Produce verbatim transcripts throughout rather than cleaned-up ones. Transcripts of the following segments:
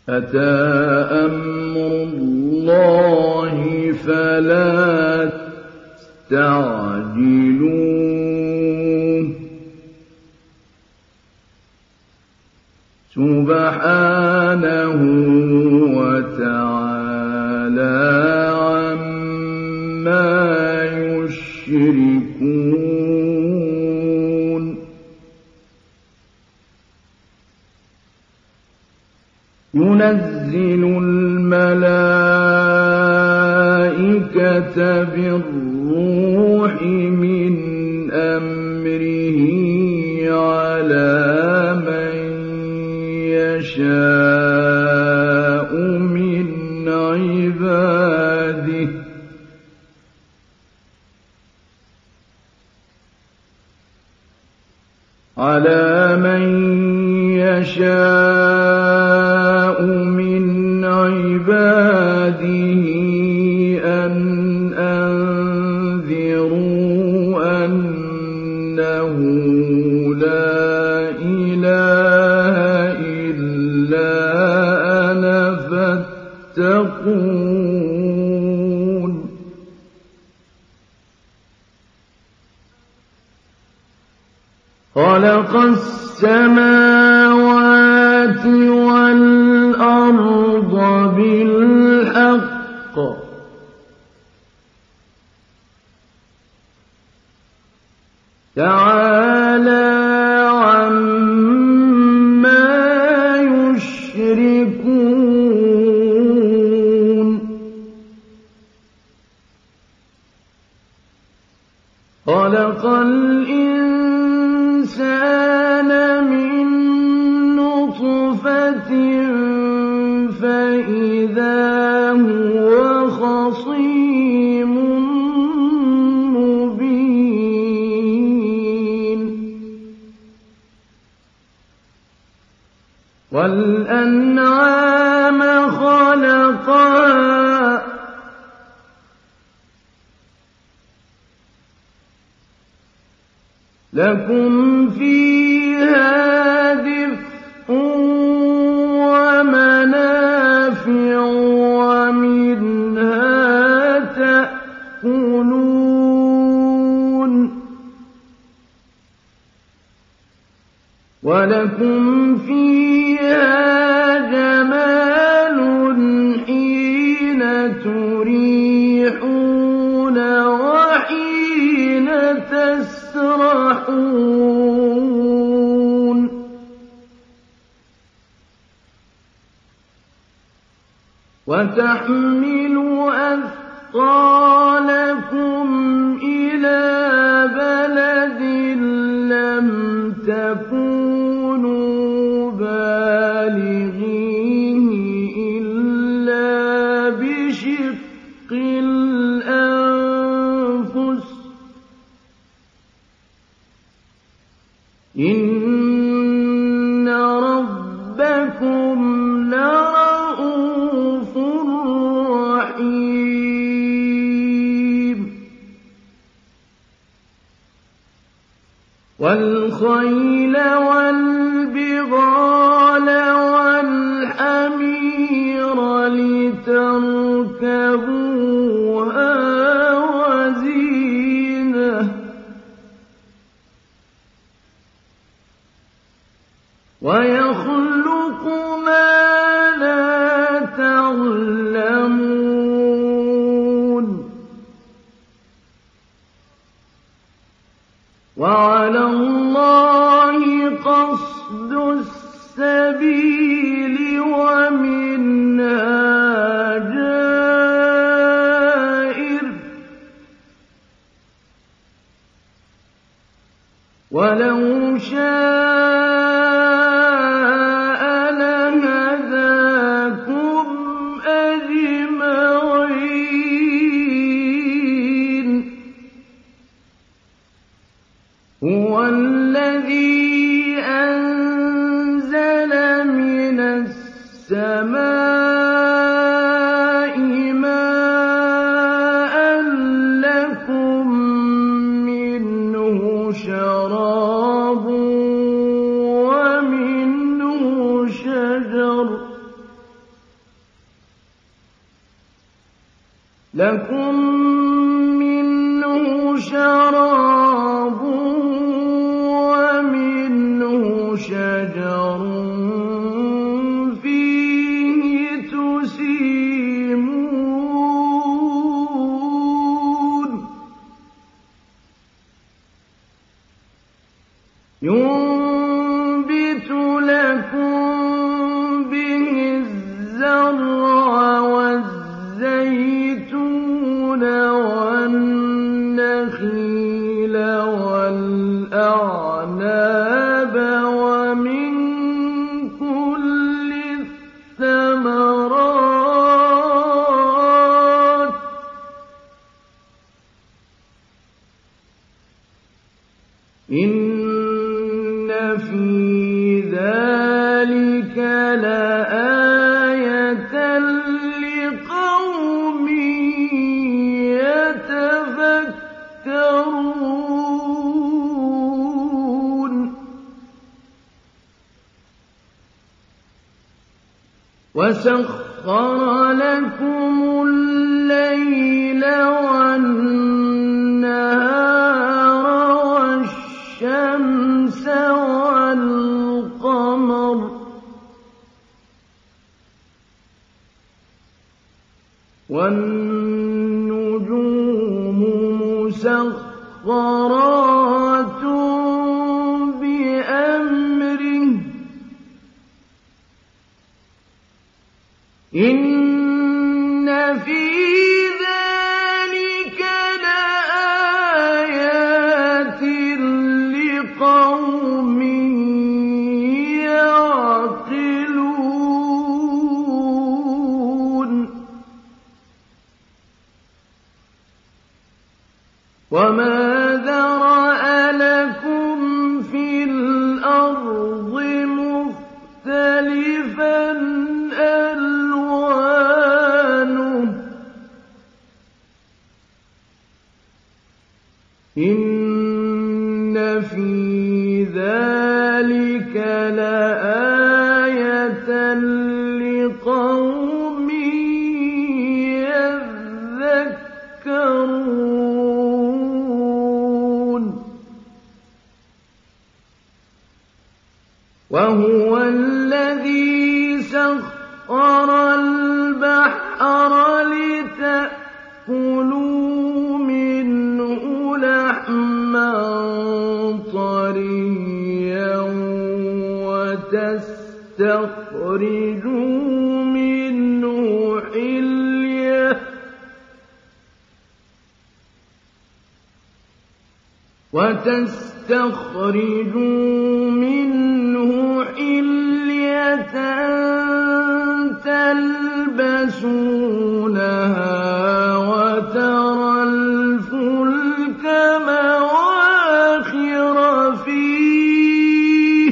أتى أمر الله فلا تستعجلوه سبحانه وتعالى عما يشركون ينزل الملائكة بالروح من أمره على من يشاء من عباده على من يشاء من عباده أن أنذروا أنه لا إله إلا أنا فاتقون خلق السماوات والأرض بالحق تعالى عما يشركون خلق الإنسان من نطفة فإذا هو خصيم مبين والأنعام خلقها لكم فيها دفء ومنافع ومنها تأكلون ولكم فيها جمال حين تريحون وحين تسرحون وتحمل أثقالكم إلى بلد لم تكونوا بالغيه إلا بشق الأنفس إن ربكم لرءوف رحيم والخيل والبغال والحمير لتركبوها وزينة ويخلق ما لا تعلمون وعلى الله قصد السبيل ومنها جائر ولو شاء لهداكم أجمعين هو الذي أنزل من السماء ماء لكم منه شراب ومنه شجر لكم منه شراب ومنه شجر فيه تسيمون ينبت لكم به الزرع والزيتون والنخيل والأعناب ومن كل الثمرات إن في ذلك لآية لقوم يتفكرون وسخر لكم الليل والنهار والشمس والقمر والنجوم مسخرات بأمره إن في ذلك لآيات لقوم يعقلون وما ذرأ لكم في الأرض مختلفا ألوانه إن في ذلك لآية لقوم يذكرون وهو الذي سخر البحر لتأكلوا منه لحما طريا وتستخرجوا منه حلية وتستخرجوا منه حلية تلبسونها وترى الفلك مواخر فيه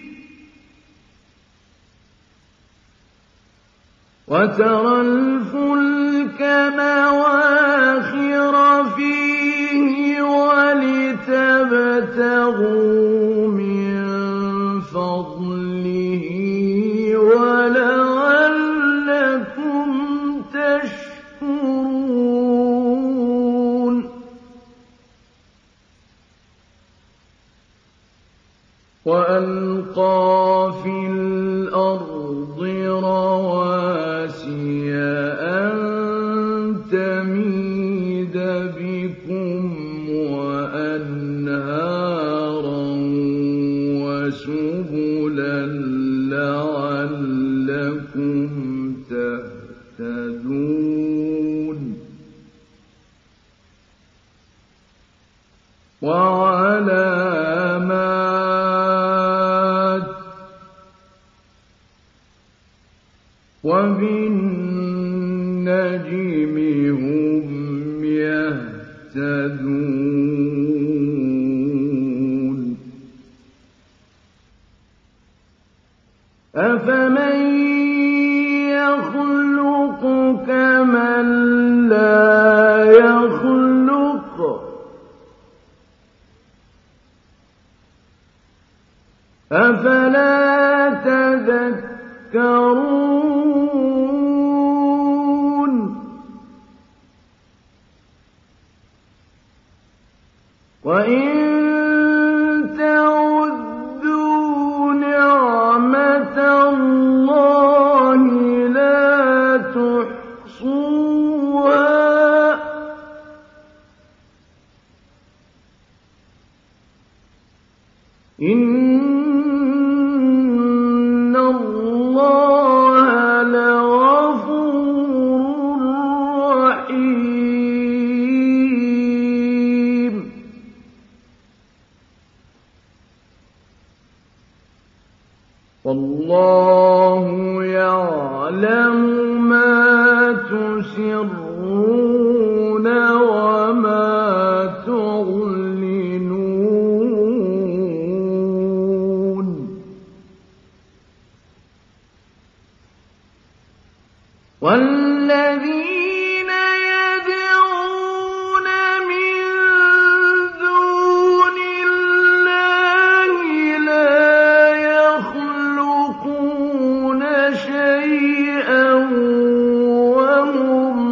وترى الفلك مواخر فيه ولتبتغوا من فضله ولعلكم تشكرون وألقى في الأرض رواسي أن تميد بكم وأنهارا وسبلا لعلكم تهتدون وعلامات وبالنجم هم يهتدون أفمن يخلق كمن لا يخلق أفلا تذكرون يَعْلَمُ مَا تُسِرُّونَ وَمَا تُعْلِنُونَ وَالَّذِينَ يَدْعُونَ مِن دُونِ اللَّهِ لَا يَخْلُقُونَ شَيْئًا وَهُمْ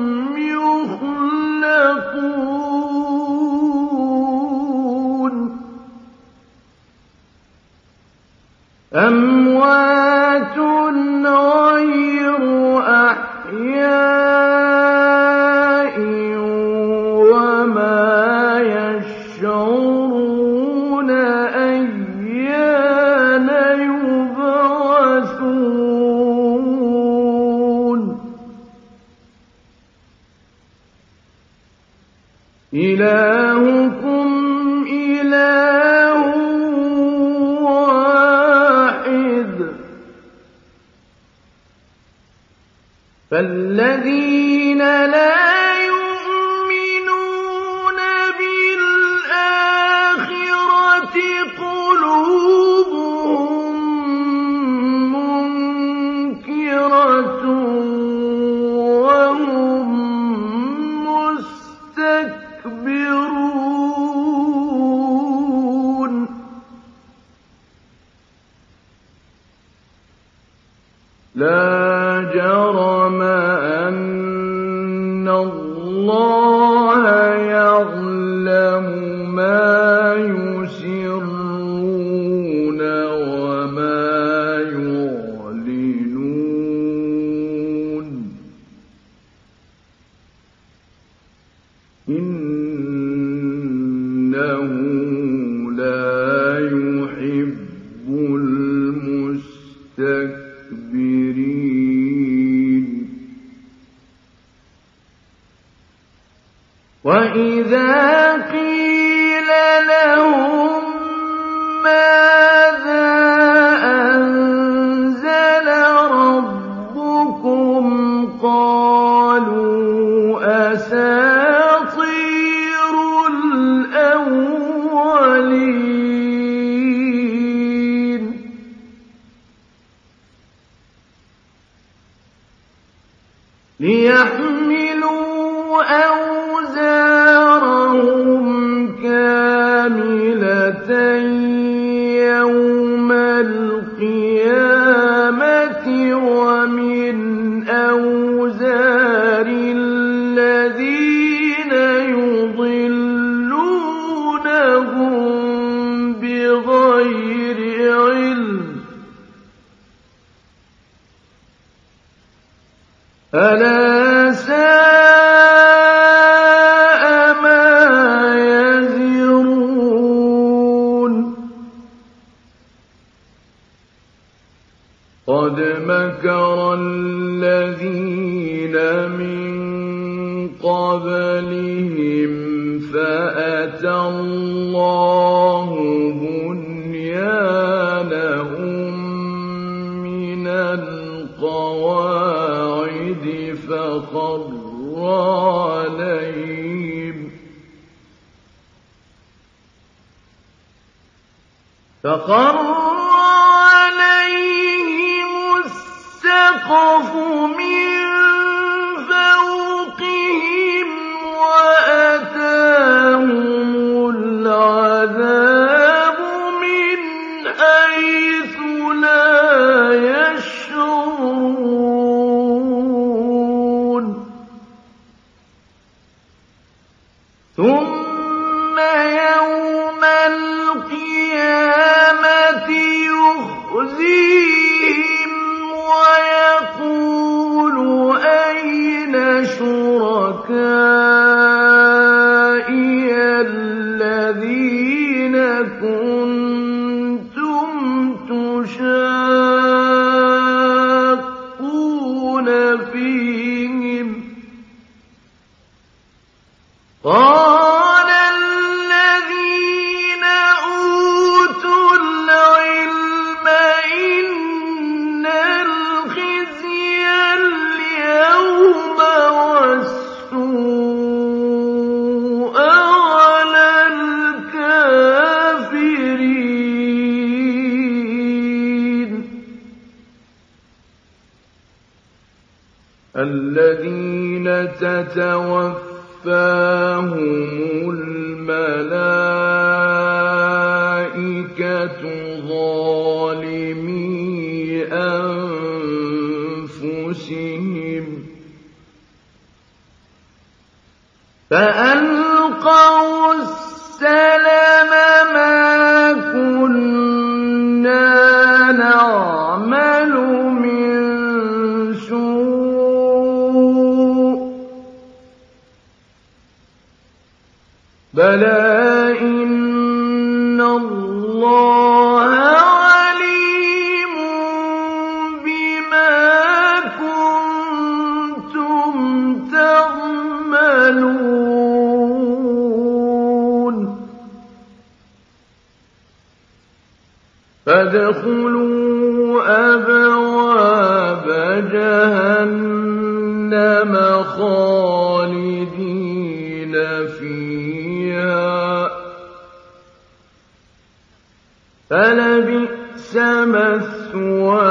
يُخْلَقُونَ أَمْوَاتٌ غَيْرُ أَحْيَاءٍ وَمَا يَشْعُرُونَ أَيَّانَ يُبْعَثُونَ إِلَٰهُكُمْ إِلَٰهٌ وَاحِدٌ فَالَّذِينَ لَا يُؤْمِنُونَ بِالْآخِرَةِ قُلُوبُهُم مُّنكِرَةٌ وَهُم مُّسْتَكْبِرُونَ لَا جَرَمَ أَنَّ اللَّهَ يَعْلَمُ مَا يُسِرُّونَ وَمَا يُعْلِنُونَ إِنَّهُ لَا يُحِبُّ الْمُسْتَكْبِرِينَ وَإِذَا قِيلَ لَهُم مَّاذَا أَنزَلَ رَبُّكُمْ قَالُوا أَسَاطِيرُ الْأَوَّلِينَ لِيَحْمِلُوا أَوْزَارَهُمْ كَامِلَةً يَوْمَ الْقِيَامَةِ وَمِنْ أَوْزَارِ الَّذِينَ يُضِلُّونَهُم بِغَيْرِ عِلْمٍ أَلَا سَاءَ مَا يَزِرُونَ قَدْ مَكَرَ الَّذِينَ مِن قَبْلِهِمْ فَأَتَى اللَّهُ بُنْيَانَهُم مِّنَ الْقَوَاعِدِ فَخَرَّ عَلَيْهِمْ فَخَرَّ عَلَيْهِمُ السَّقْفُ مِن فَوْقِهِمْ وَأَتَاهُمُ الْعَذَابُ مِنْ حَيْثُ لَا يَشْعُرُونَ ثُمَّ يَوْمَ الْقِيَامَةِ يُخْزِيهِمْ وَيَقُولُ أَيْنَ شُرَكَائِيَ الَّذِينَ كُنتُمْ تُشَاقُّونَ فِيهِمْ قَالَ الَّذِينَ أُوتُوا الْعِلْمَ إِنَّ الْخِزْيَ الذين تتوفاهم الملائكة ظالمي أنفسهم فألقوا السلم ما كنا نعمل من سوء بلى إن الله عليم بما كنتم تعملون فادخلوا أبواب جهنم خالدين فيها فلبئس مثوى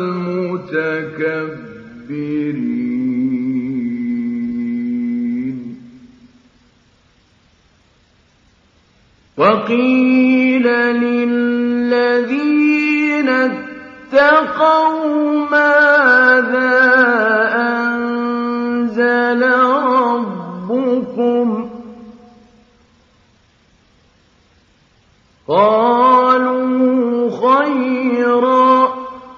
المتكبرين وقيل للذين اتقوا ماذا أنزل ربكم قالوا خيرا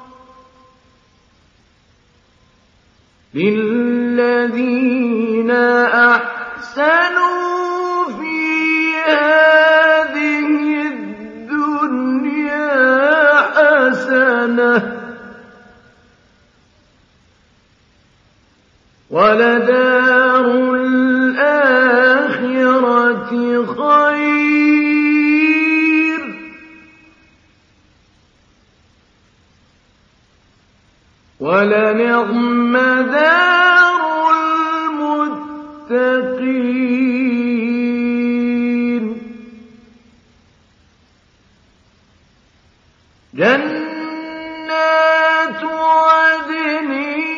للذين أحسنوا في هذه الدنيا حسنة ولدار الآخرة خير ولنعم دار المتقين جنات عدن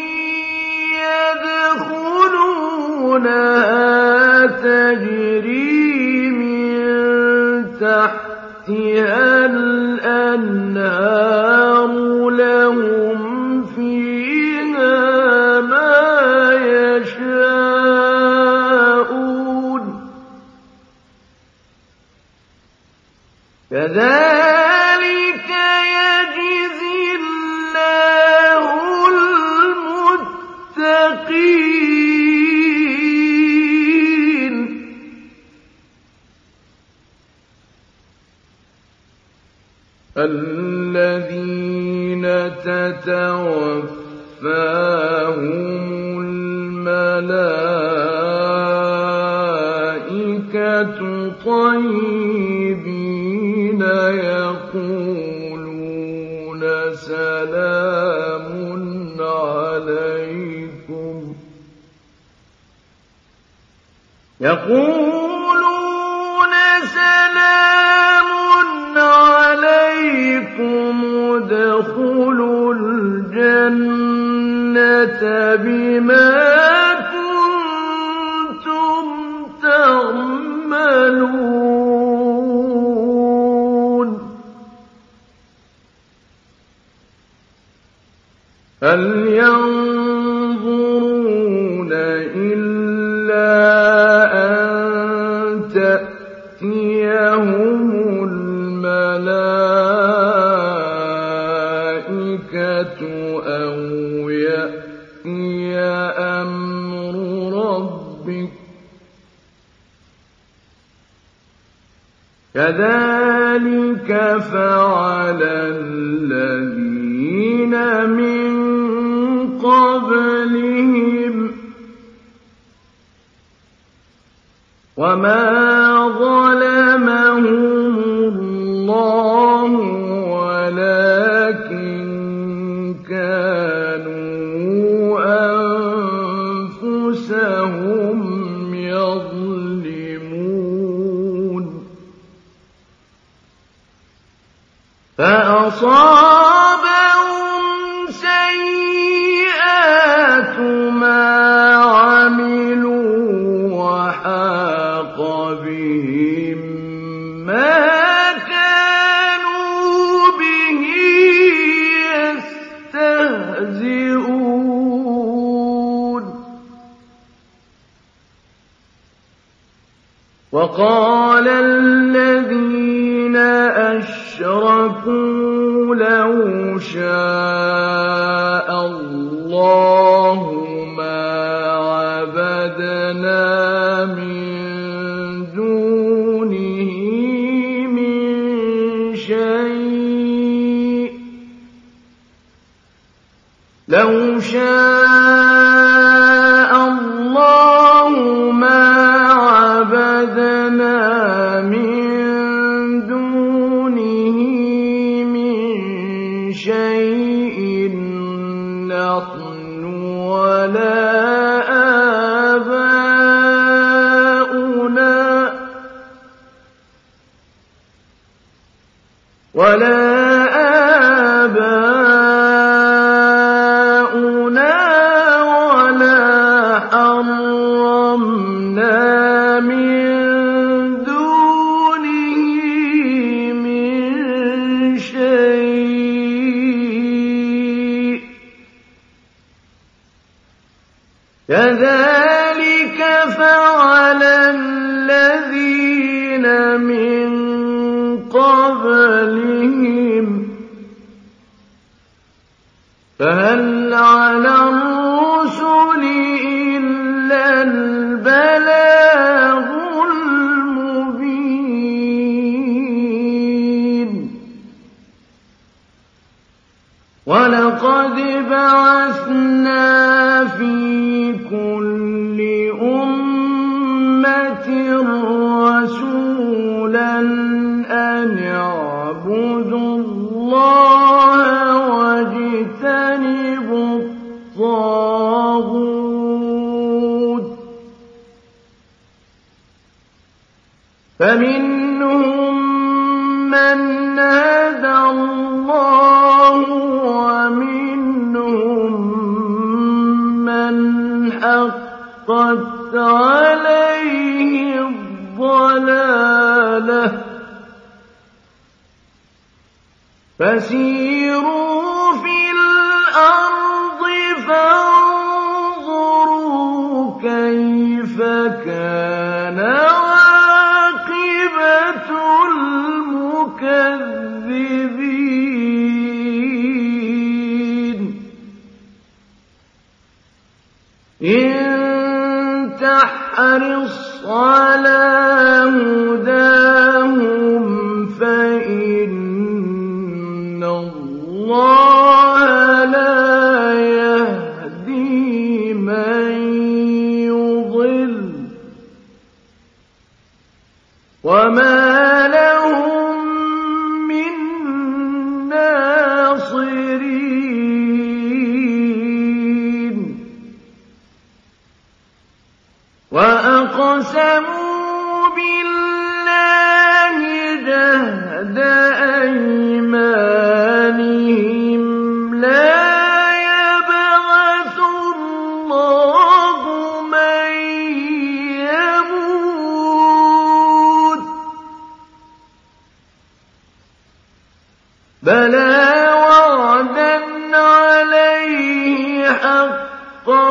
يدخلونها تجري من تحتها الأنهار لهم فيها ما يشاءون كذلك يجزي الله المتقين الذين تتوفاهم الملائكة طيبين يقولون سلام عليكم يقولون سلام عليكم ادخلوا الجنة بما كنتم تعملون هل ينظرون إلا أن تأتيهم الملائكة أو يأتي أمر ربك كذلك فعل الذين من قبلهم وما ظلمهم الله ولكن كانوا أنفسهم يظلمون فأصابهم سيئات ما وقال الذين أشركوا لو شاء الله ما عبدنا من دونه من شيء لو شاء الله ما عبدنا من دونه من شيء نحن ولا آباؤنا ولا آباؤنا ولا حرمنا من دونه من شيء كذلك فعل الذين من قبلهم فهل على الرسل إلا البلاغ المبين ولقد بعثنا في كل أمة رسولا أن اعبدوا الله واجتنبوا الطاغوت فمنهم من هدى الله ومنهم من حقت عليه الضلالة فسيروا في الأرض فانظروا كيف كان عاقبة المكذبين إن تحرص على هداهم فإن الله لا يهدي من يضل وما لهم من ناصرين وأقسموا بالله جهد أيمانهم لا يبعث الله من يموت بلى وعدا عليه حقا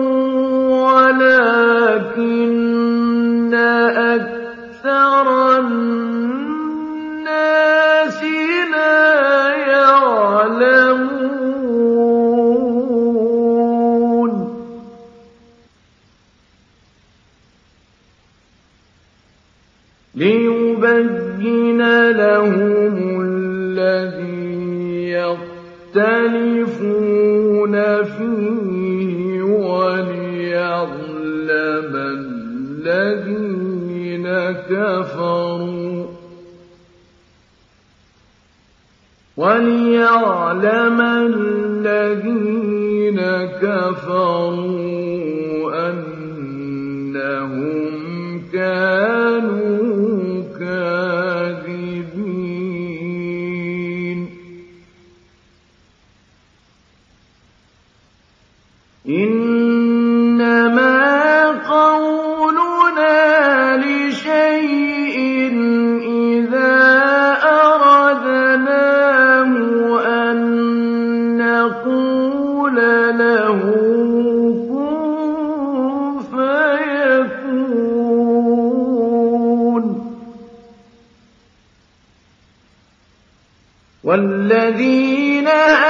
ولكن أكثر الناس لا يعلمون ليبين لهم الذي يختلفون فيه وليعلم الذين كفروا وليعلم الذين كفروا أنهم كانوا كاذبين إنما قولنا لشيء إذا أردناه أن نقول له كن فيكون الذين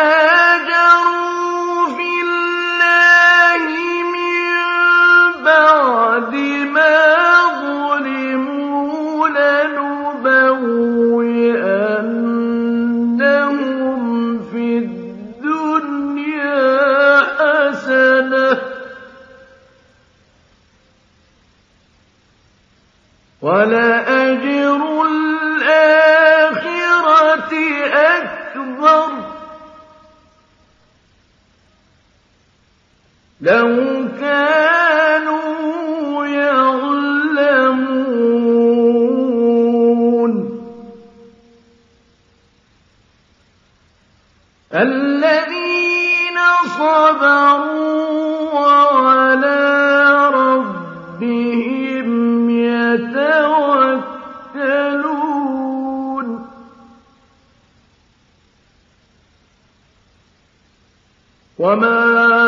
هاجروا في الله من بعد ما ظلموا لنبوئنهم في الدنيا حسنة ولأجر الآخرة أكبر لو كانوا يعلمون الذين صبروا وعلى ربهم يتوكلون وما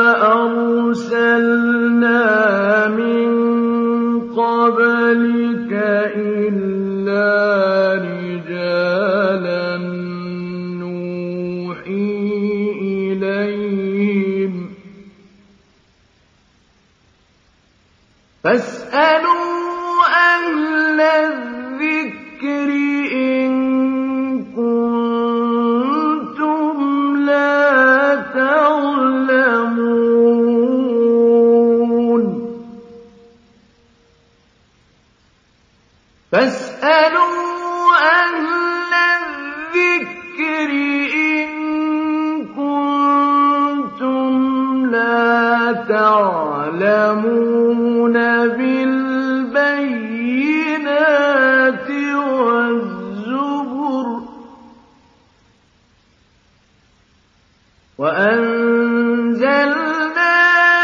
أرسلنا من قبلك إلا رجالا نوحي إليهم فاسألوا أهل الذكر إن كنتم لا تعلمون فاسألوا أهل الذكر إن كنتم لا تعلمون بالبينات والزبر وأنزلنا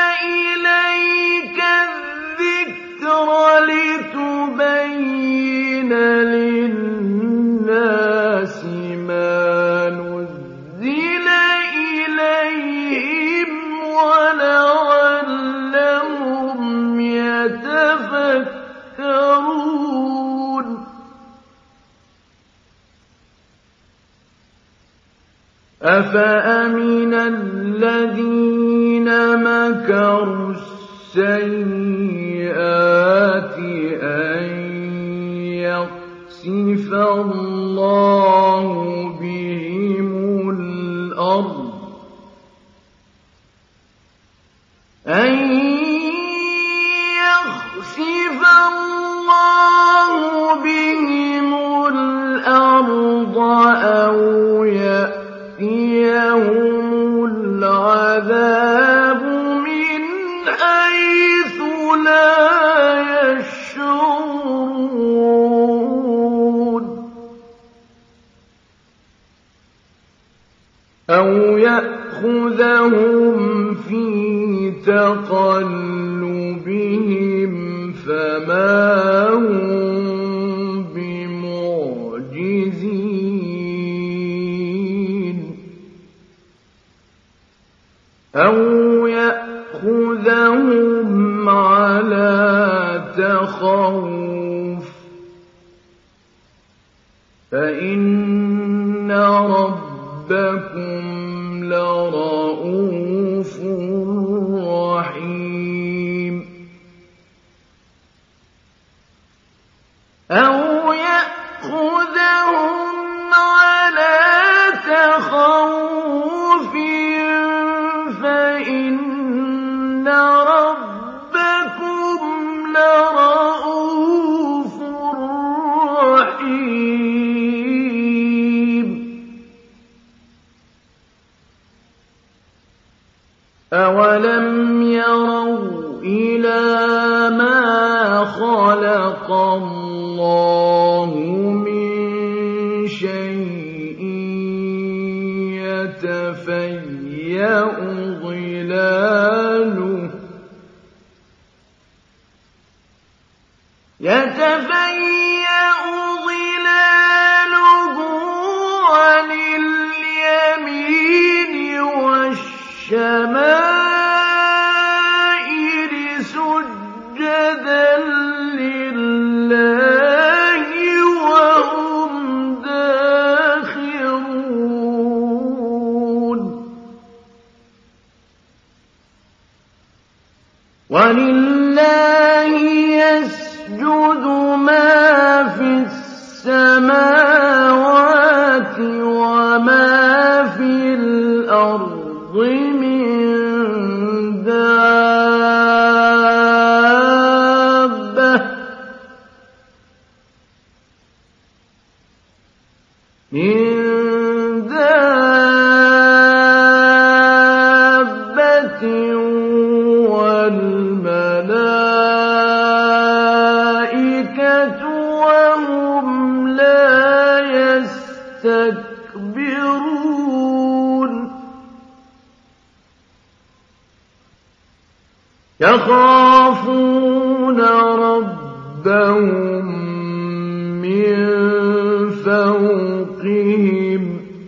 إليك الذكر لتبين للناس ما نزل إليهم ولعلهم يتفكرون أفأمن الذين مكروا السيئات أن يخسف الله بهم الأرض أن يخسف الله بهم الأرض أو يأتيهم العذاب من حيث لا يشعرون أو يأخذهم في تقلبهم فما هم بمعجزين أو يأخذهم على تخوف فإن ربكم لرؤوف رحيم أو يأخذهم على تخوف فإن ربكم لرؤوف رحيم أولم يروا إلى ما خلق الله من شيء يتفيأ ظلاله يتفيأ ظلاله عن اليمين والشمائل سجدا لله وهم داخرون وَلِلَّهِ يَسْجُدُ مَا فِي السَّمَاوَاتِ وَمَا فِي الْأَرْضِ مِن دَابَّةٍ مِن دَابَّةٍ وَالْمَلَائِكَةُ وَهُمْ لَا يَسْتَكْبِرُونَ يَخَافُونَ رَبَّهُم مِّن فَوْقِهِمْ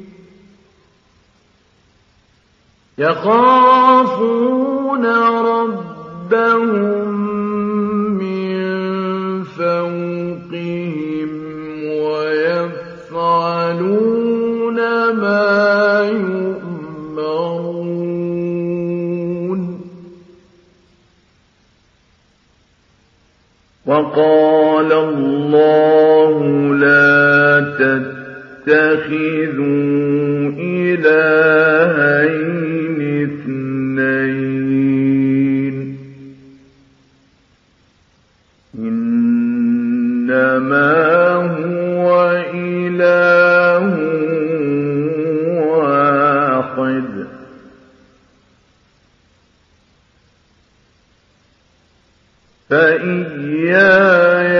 يَخَافُونَ رَبَّهُم مِّن فَوْقِهِمْ وَيَفْعَلُونَ مَا يُؤْمَرُونَ وَقَالَ اللَّهُ لَا تَتَّخِذُوا إِلَٰهَيْنِ اثْنَيْنِ إِنَّمَا هُوَ إِلَٰهٌ وَاحِدٌ فَإِيَّايَ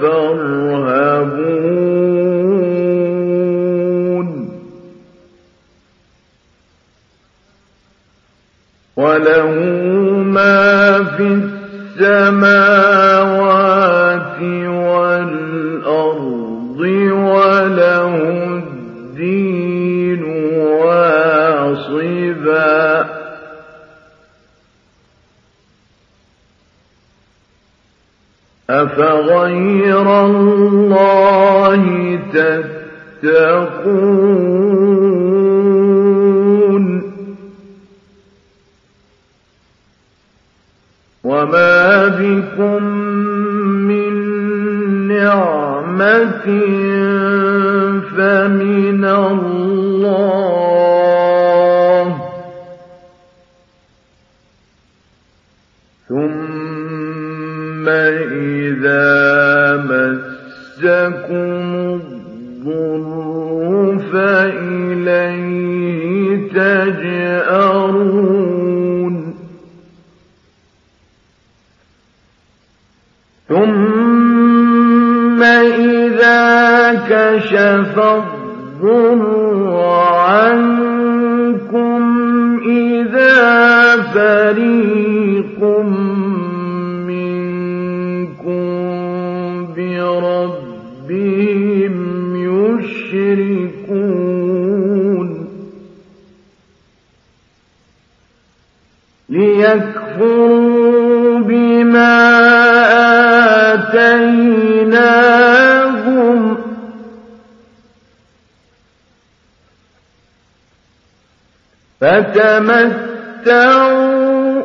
فَارْهَبُونِ وَلَهُ مَا فِي السَّمَاوَاتِ وَالْأَرْضِ وَلَهُ الدِّينُ وَاصِبًا أَفَغَيْرَ اللَّهِ تَتَّقُونَ وَمَا بِكُم مِّن نِّعْمَةٍ فَمِنَ اللَّهِ ثُمَّ إِذَا مَسَّكُمُ الضُّرُّ فَإِلَيْهِ تَجْأَرُونَ ثُمَّ إِذَا كَشَفَ الضُّرَّ عَنكُمْ إِذَا فَرِيقٌ مِّنكُم بِرَبِّهِمْ يُشْرِكُونَ لِيَكْفُرُوا بِمَا آتَيْنَاهُمْ فَتَمَتَّعُوا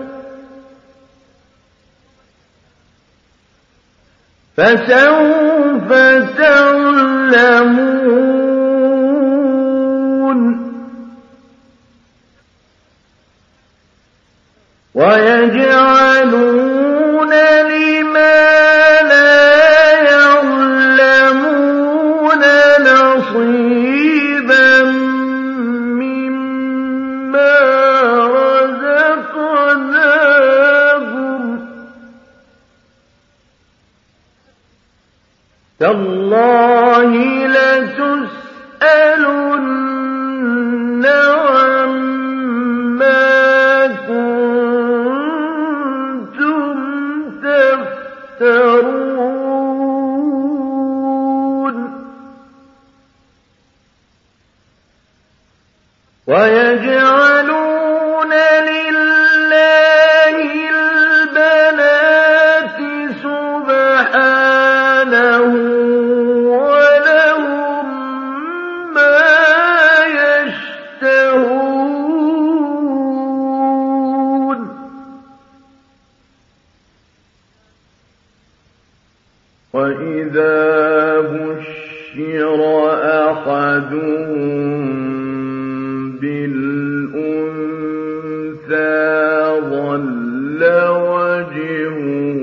فَسَوْفَ تَعْلَمُونَ وَيَجْعَلُونَ لِمَا لَا يَعْلَمُونَ نَصِيبًا مِّمَّا رَزَقْنَاهُمْ تَاللَّهِ لَتُسْأَلُنَّ عَمَّا كُنتُمْ تَفْتَرُونَ وَيَجْعَلُونَ لِلَّهِ الْبَنَاتِ سُبْحَانَهُ وَلَهُم مَّا يَشْتَهُونَ وَإِذَا بُشِّرَ أَحَدُهُم بِالْأُنثَىٰ ظَلَّ وَجْهُهُ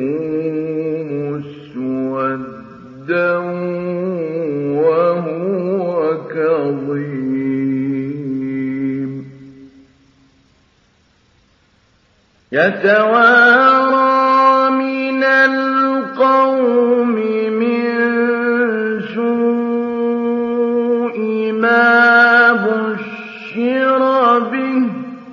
مُسْوَدًّا وَهُوَ كَظِيمٌ يَتَوَارَىٰ مِنَ الْقَوْمِ مِن سُوءِ مَا بُشِّرَ بِهِ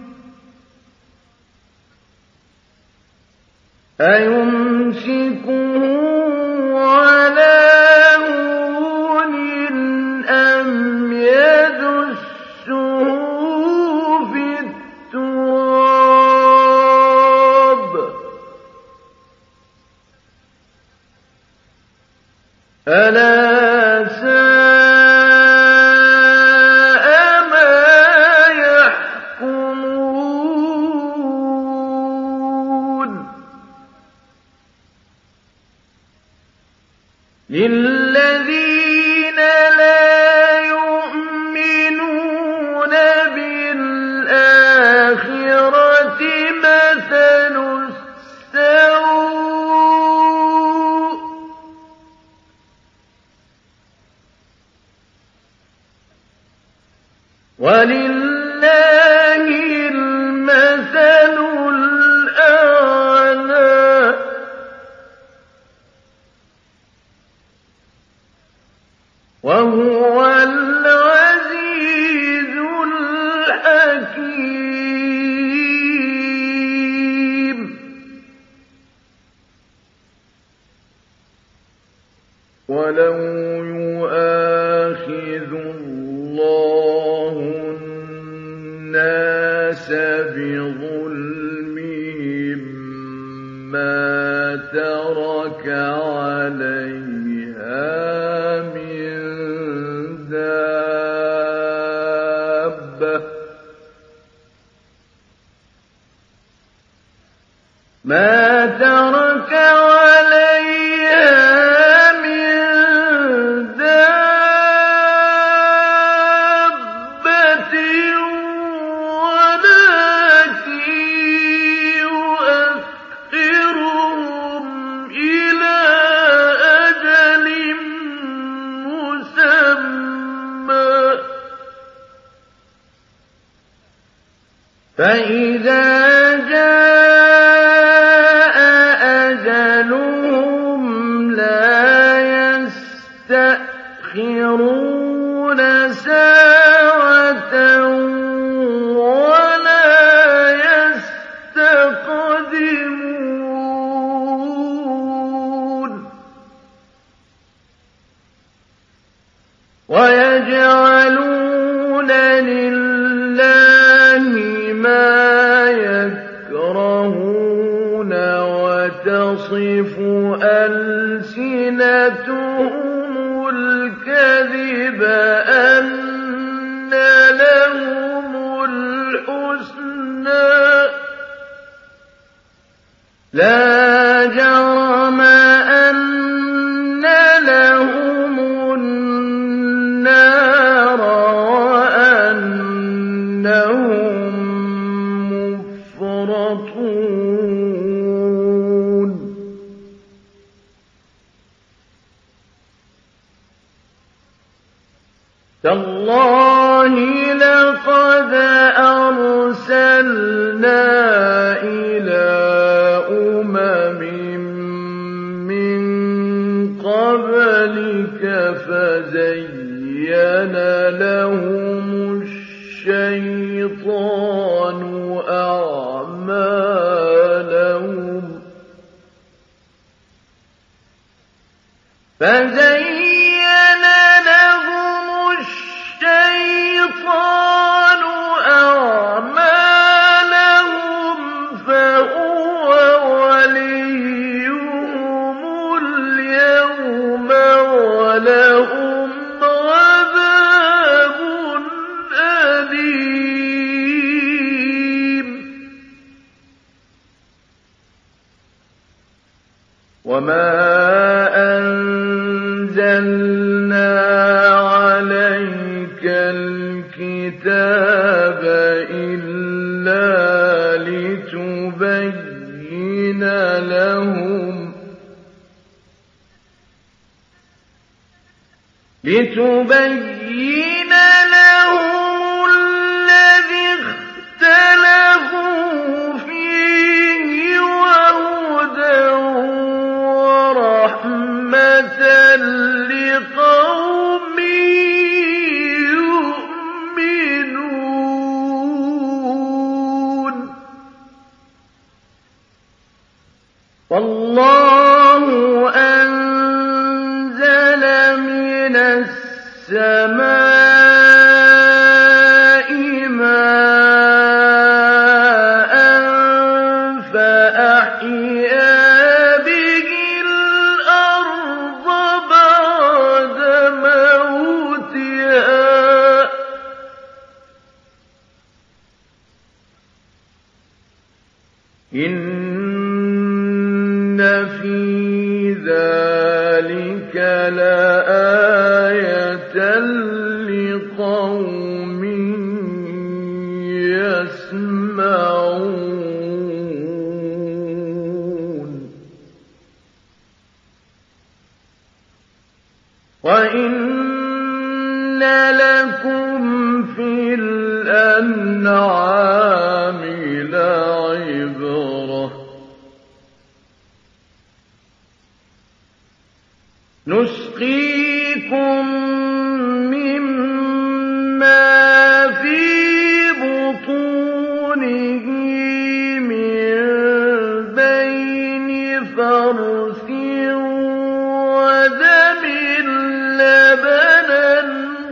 أَيُمْسِكُهُ عَلَىٰ هُونٍ أَمْ يَدُسُّهُ فِي التُّرَابِ ۗ أَلَا سَاءَ مَا يَحْكُمُونَ لِلَّذِينَ لَا يُؤْمِنُونَ بِالْآخِرَةِ مَثَلُ السَّوْءِ ۖ وَلِلَّهِ الْمَثَلُ الْأَعْلَىٰ ۚ وَهُوَ الْعَزِيزُ الْحَكِيمُ وَلَوْ يُؤَاخِذُ اللَّهُ النَّاسَ بِظُلْمِهِم مَّا تَرَكَ عَلَيْهَا مِن دَابَّةٍ مَا تَرَكَ عَلَيْهَا مِن دَابَّةٍ وَلَٰكِن يُؤَخِّرُهُمْ إِلَىٰ أَجَلٍ مُّسَمًّى ۖ فَإِذَا جَاءَ أَجَلُهُمْ لَا يَسْتَأْخِرُونَ سَاعَةً وَلَا يَسْتَقْدِمُونَ وَيَجْعَلُونَ لِلَّهِ مَا يَكْرَهُونَ وَتَصِفُ أَلْسِنَتُهُمُ الْكَذِبَ أَنَّ لَهُمُ الْحُسْنَىٰ ۖ لَا جَرَمَ أَنَّ لَهُمُ النَّارَ وَأَنَّهُم مُّفْرَطُونَ تَاللَّهِ لَقَدْ أَرْسَلْنَا إِلَىٰ أُمَمٍ مِّن قَبْلِكَ فَزَيَّنَ لَهُمُ الشَّيْطَانُ أَعْمَالَهُمْ فَزَيَّنَ لَهُمُ الشَّيْطَانُ أَعْمَالَهُمْ فَهُوَ وَلِيُّهُمُ الْيَوْمَ وَلَهُمْ عَذَابٌ أَلِيمٌ وَمَا أَنتَ لهم لتبين لهم الذي اختلفوا فيه وهدى ورحمة لقوم يؤمنون والله أنزل من السماء ماء فأحيا به الأرض بعد موتها إن في ذلك لآية لقوم يسمعون وإن لكم في الأنعام لعبرة نسقيكم مما في بطونه من بين فرث ودم لبنا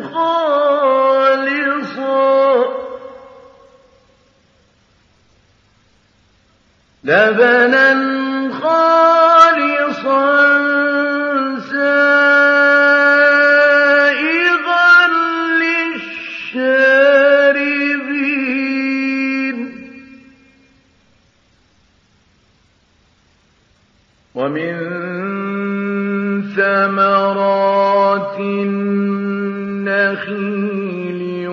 خالصا لبنا خالصا ومن ثمرات النخيل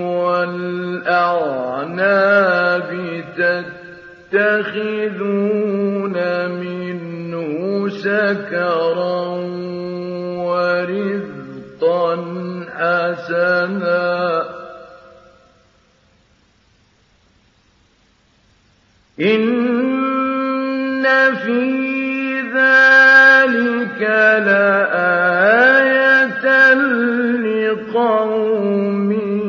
والأعناب تتخذون منه سكرا ورزقا حسنا إن في ذلك لآية لقوم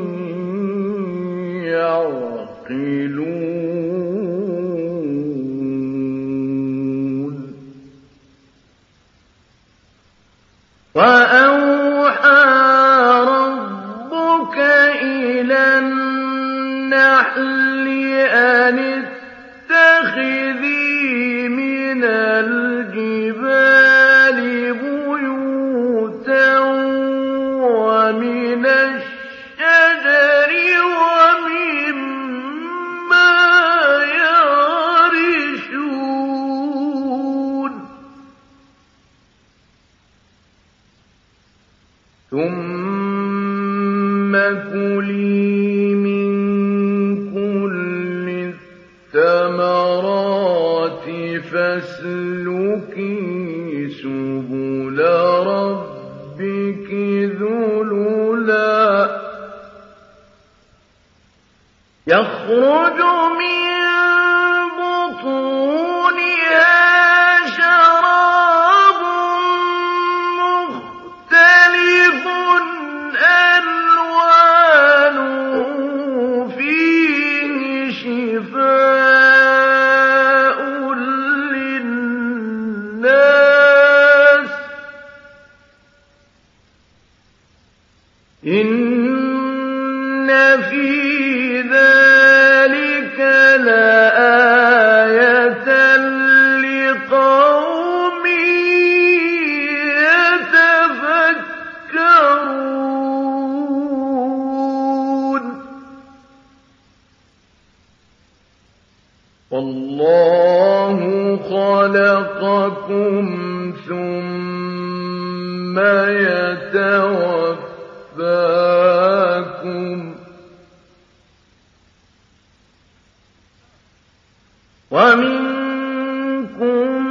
يعقلون وأوحى ربك إلى النحل أن اتخذي من الجبال بيوتا ومن الشجر ومما يعرشون ثم كلي من كل الثمرات فاسلكي سبل ربك ذللا يخرج من بطونها شراب مختلف ألوانه فيه شفاء للناس إن في ذلك لآية لقوم يتفكرون والله خلقكم ثم يتوفاكم ومنكم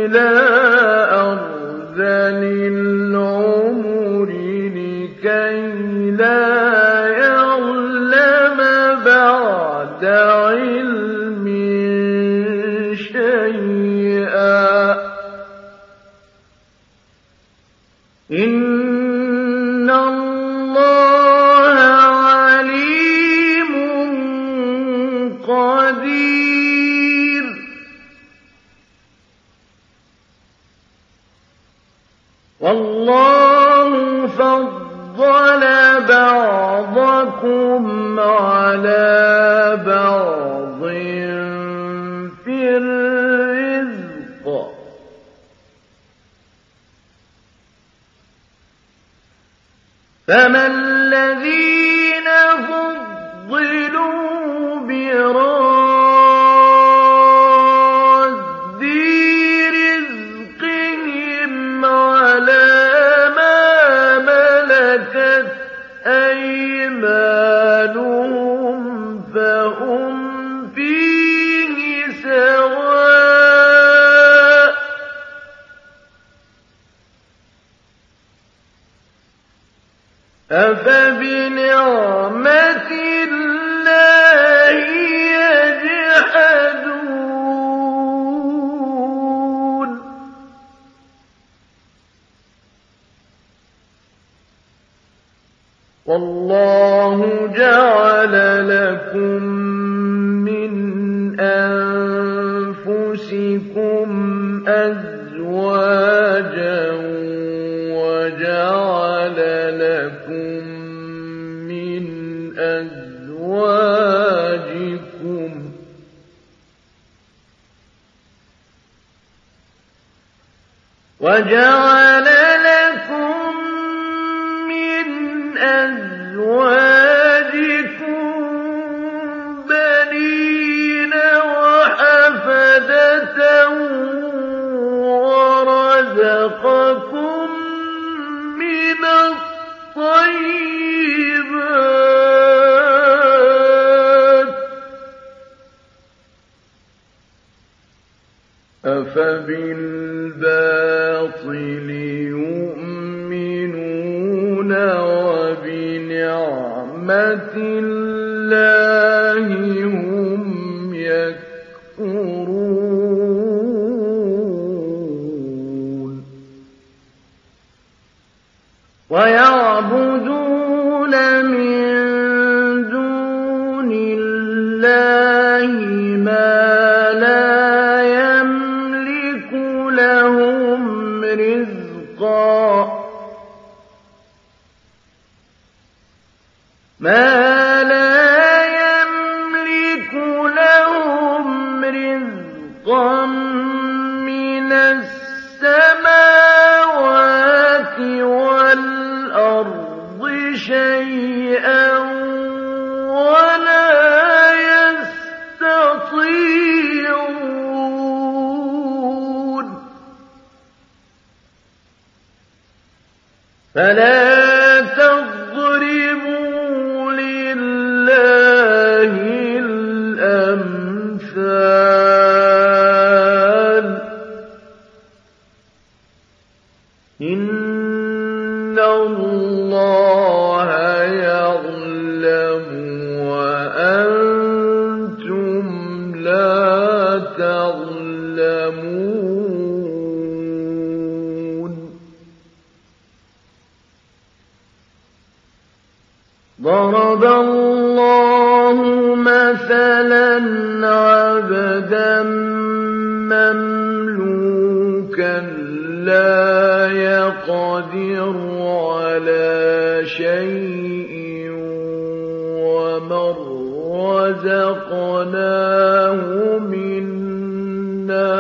إِلَىٰ أَرْذَلِ الْعُمُرِ لِكَيْ لَا يَعْلَمَ بَعْدَ عِلْمٍ شَيْئًا ۚ إِنَّ اللَّهَ عَلِيمٌ قَدِيرٌ. وَاللَّهُ فَضَّلَ بَعْضَكُمْ عَلَىٰ بَعْضٍ فِي الرِّزْقِ ۚ فَمَا الَّذِينَ فُضِّلُوا بِرَادِّي رِزْقِهِمْ عَلَىٰ مَا مَلَكَتْ أَيْمَانُهُمْ فَهُمْ فِيهِ سَوَاءٌ ۚ أَفَبِنِعْمَةِ اللَّهِ يَجْحَدُونَ. وَاللَّهُ جَعَلَ لَكُم مِّنْ أَنفُسِكُمْ أَزْوَاجًا وَجَعَلَ لَكُم مِّنْ أَزْوَاجِكُمْ وَجَعَلَ لَكُم مِّنْ أَزْوَاجِكُم بَنِينَ وَحَفَدَةً وَرَزَقَكُم مِّنَ الطَّيِّبَاتِ ۚ أَفَبِالْبَاطِلِ يُؤْمِنُونَ وَبِنِعْمَةِ اللَّهِ هُمْ يَكْفُرُونَ. وَيَعْبُدُونَ مِن دُونِ اللَّهِ مَا لَا يَمْلِكُ لَهُمْ رِزْقًا مَا لَا يَمْلِكُ لَهُمْ رِزْقًا مِّنَ السَّمَاوَاتِ وَالْأَرْضِ شَيْئًا وَلَا يَسْتَطِيعُونَ. فَلَا تَضْرِبُوا لِلَّهِ الْأَمْثَالَ ۚ إِنَّ اللَّهَ يَعْلَمُ وَأَنتُمْ لَا تَعْلَمُونَ. ضَرَبَ اللَّهُ مَثَلًا عَبْدًا مَّمْلُوكًا لَّا يَقْدِرُ عَلَىٰ شَيْءٍ وَمَن رَّزَقْنَاهُ مِنَّا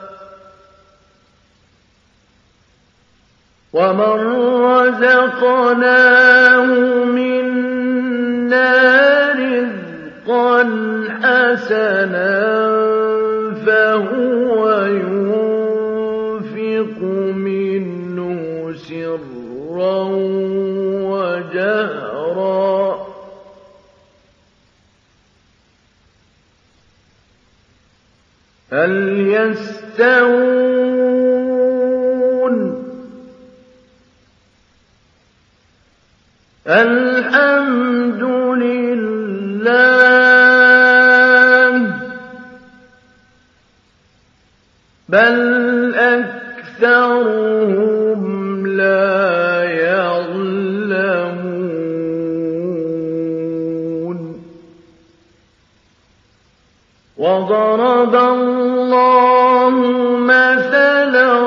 وَمَن رَّزَقْنَاهُ مِنَّا رِزْقًا حَسَنًا فَهُوَ يُنفِقُ مِنْهُ سِرًّا وَجَهْرًا ۖ هَلْ يَسْتَوُونَ الحمد لله بل أكثرهم لا يعلمون وضرب الله مثلا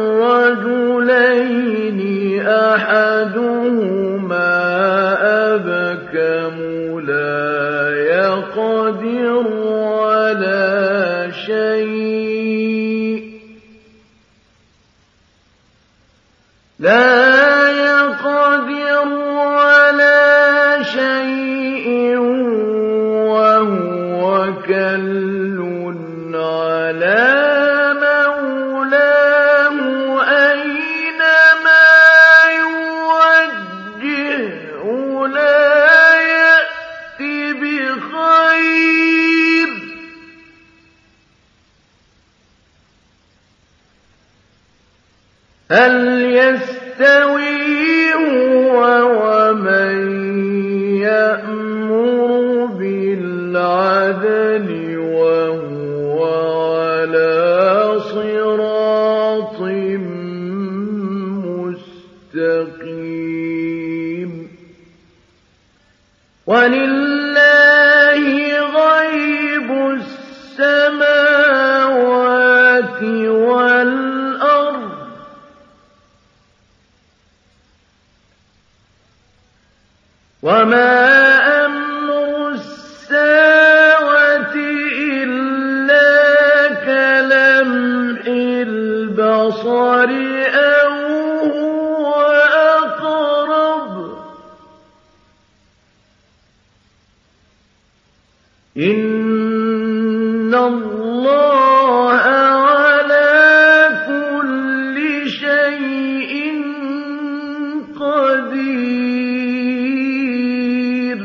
رجلين أحدهما أبكم لا يقدر على شيء لا يقدر على شيء وهو كل على مولاه أينما يوجهه لا يأتي بخير هل يستوي هو ومن يأمر بالعدل وهو على صراط مستقيم ولله غيب السماوات والأرض وما أمر الساعة إلا كلمح البصر أو هو أقرب إن الله على كل شيء قدير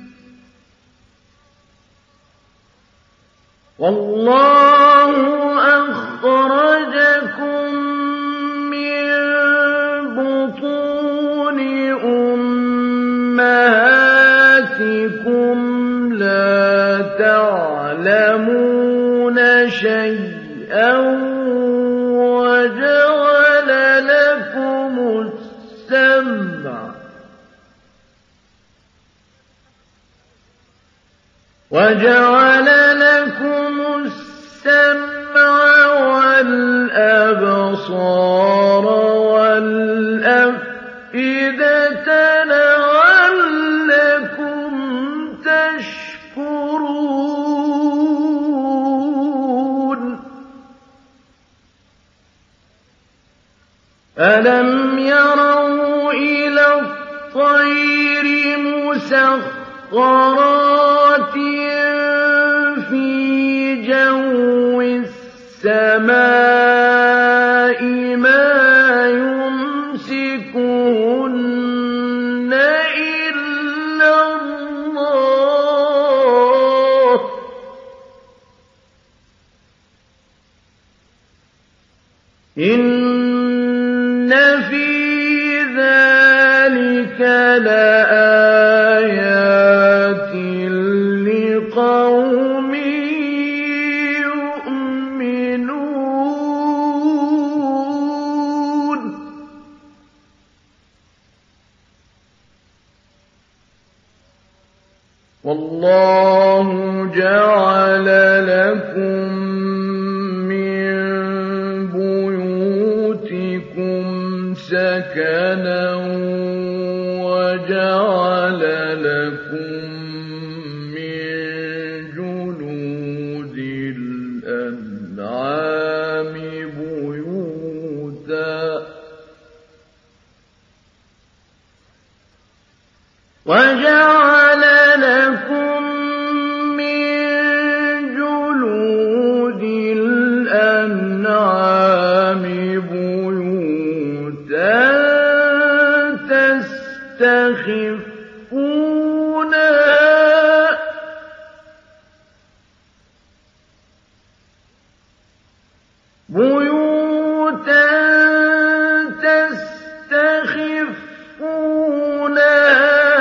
والله أخرجكم من بطون أمهاتكم لا تعلمون شيئا وجعل لكم السمع وجعل لكم السمع والأبصار والأفئدة لعلكم تشكرون ألم يروا إلى الطير مسخرات في جو السماء ما يمسكهن إلا الله إن في ذلك لآيات لقوم يؤمنون والله جعل لكم من بيوتكم سكنا وجعل لكم من جلود الأنعام بيوتا وجعل لكم من جلود الأنعام بيوتا تستخفونها بيوتا تستخفونها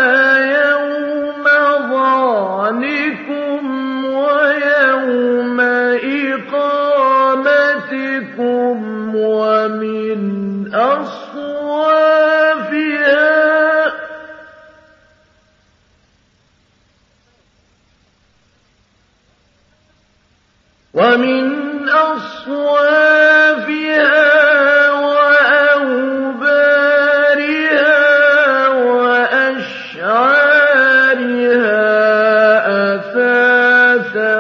ومن أصوافها وأوبارها وأشعارها أثاثا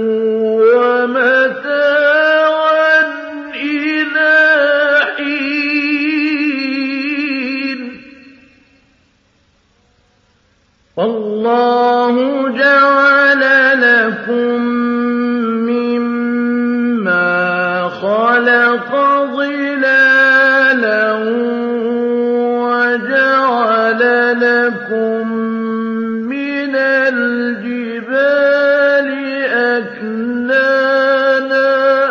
ومتاعا إلى حين والله جعل لكم خلق ظلالا وجعل لكم من الجبال أكنانا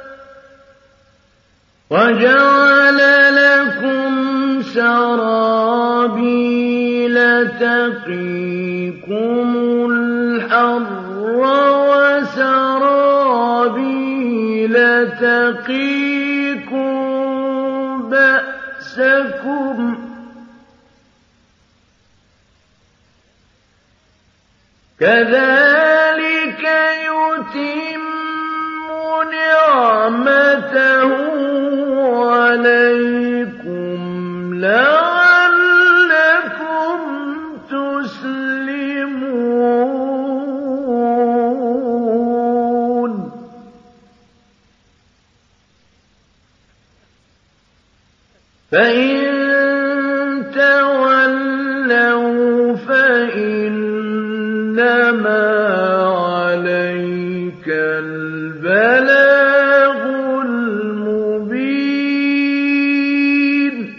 وجعل لكم سرابيل تقيكم الحر وسرابيل تقيكم بأسكم كذلك يتم نعمته عليكم لعلكم تسلمون فإن تولوا فإنما عليك البلاغ المبين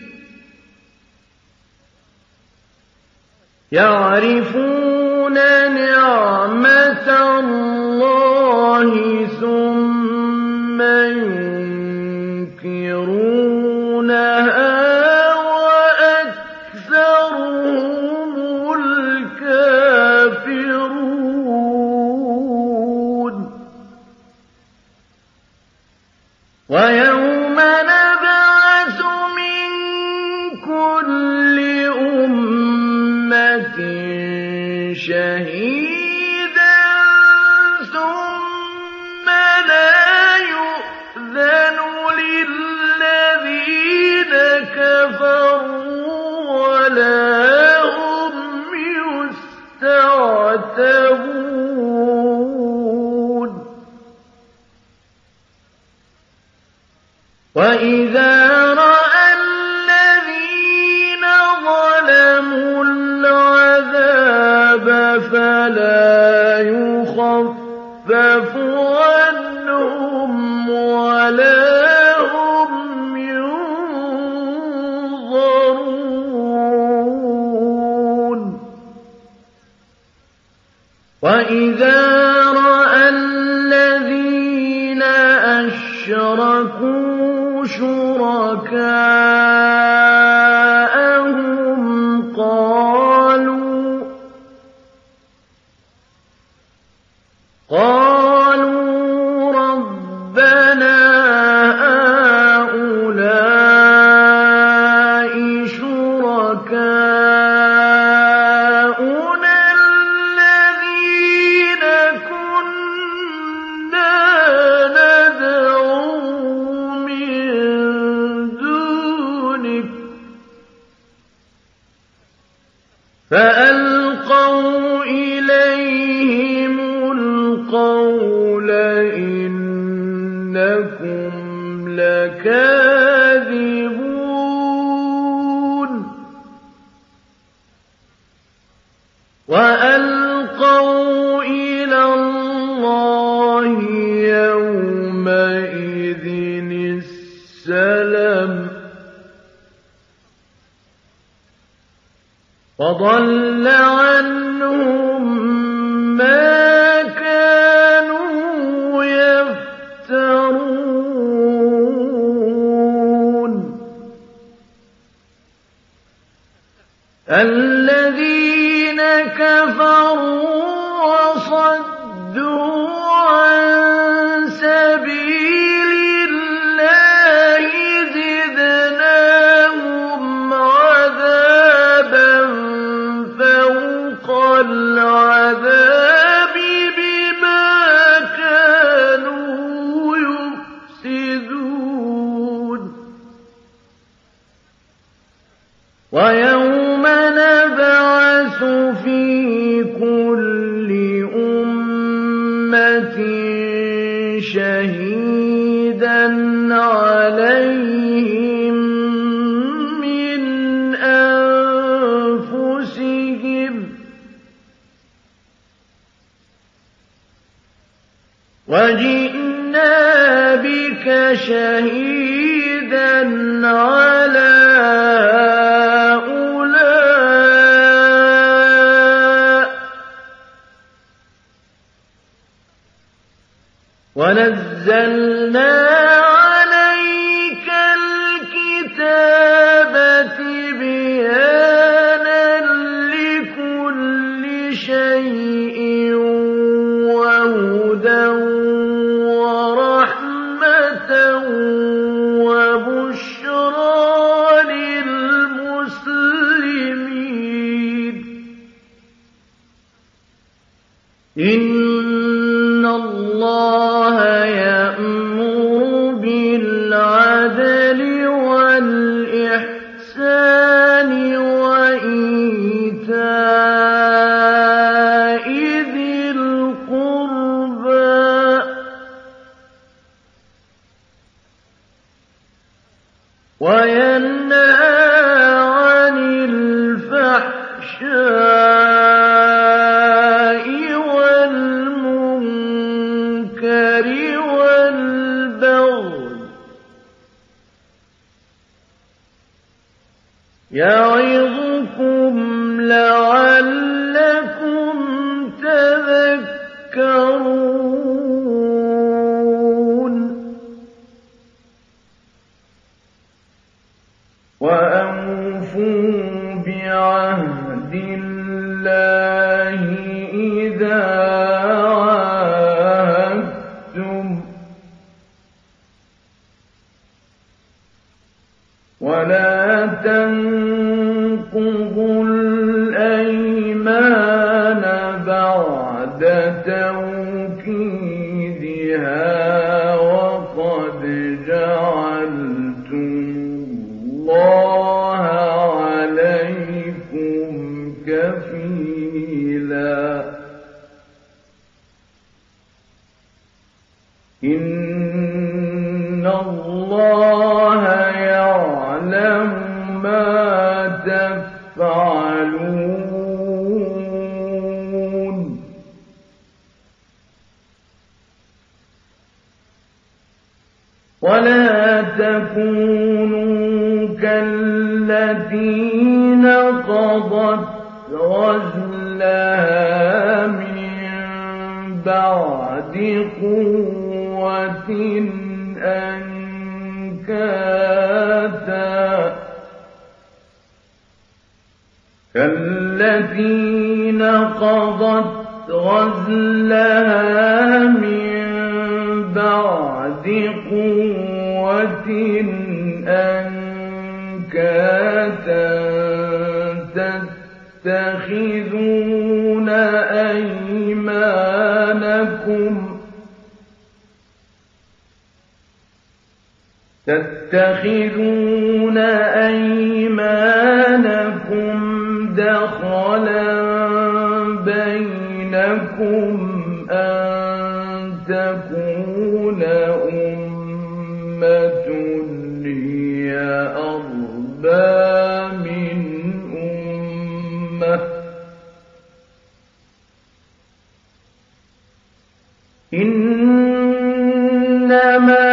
يعرفون نعمة الله ثم ينكرونها ويوم نبعث من كل أمة شهيدا ثم لا يؤذن للذين كفروا ولا هم يستعتبون وإذا رأى الذين ظلموا العذاب فلا يخفف عنهم ولا هم ينظرون وإذا رأى الذين أشركوا شركاءهم قالوا قالوا ربنا هؤلاء شركاؤنا الذين كنا ندعو فألقوا إليهم القول إنكم لكاذبون وألقوا إلى الله يومئذ السلم وضل عنهم ما كانوا يفترون الذين كفروا وصدوا عن سبيل الله زدناهم عذابا فوق العذاب بما كانوا شَهِيدًا عَلَيْهِم مِّنْ أَنفُسِهِمْ ۖ وَجِئْنَا بِكَ شَهِيدًا عَلَىٰ هَٰؤُلَاءِ ۚ وَنَزَّلْنَا عَلَيْكَ الْكِتَابَ تِبْيَانًا لِّكُلِّ شَيْءٍ وَهُدًى وَرَحْمَةً وَبُشْرَىٰ لِلْمُسْلِمِينَ. إِنَّ اللَّهَ يَأْمُرُ بِالْعَدْلِ وَالْإِحْسَانِ وَإِيتَاءِ ذِي الْقُرْبَىٰ وَيَنْهَىٰ عَنِ الْفَحْشَاءِ وَالْمُنكَرِ وَالْبَغْيِ ۚ يَعِظُكُمْ لَعَلَّكُمْ تَذَكَّرُونَ. وَأَوْفُوا بِعَهْدِ اللَّهِ إِذَا عَاهَدتُّمْ ۖ وَلَا تَنقُضُوا الْأَيْمَانَ بَعْدَ تَوْكِيدِهَا وَقَدْ جَعَلْتُمُ اللَّهَ عَلَيْكُمْ كَفِيلًا. إِنَّ اللَّهَ يَعْلَمُ مَا تَفْعَلُونَ. وَلَا تَكُونُوا كَالَّتِي نَقَضَتْ غَزْلَهَا مِن بَعْدِ قُوَّةٍ أَنكَاثًا، كَالَّتِي نَقَضَتْ غَزْلَهَا مِن بَعْدِ قُوَّةٍ أَنكَاثًا، تَتَّخِذُونَ أَيْمَانَكُمْ تَتَّخِذُونَ أَيْمَانَكُمْ دَخَلًا بَيْنَكُمْ أَن تَكُونَ أُمَّةٌ هِيَ أَرْبَىٰ مِنْ أُمَّةٍ ۚ إِنَّمَا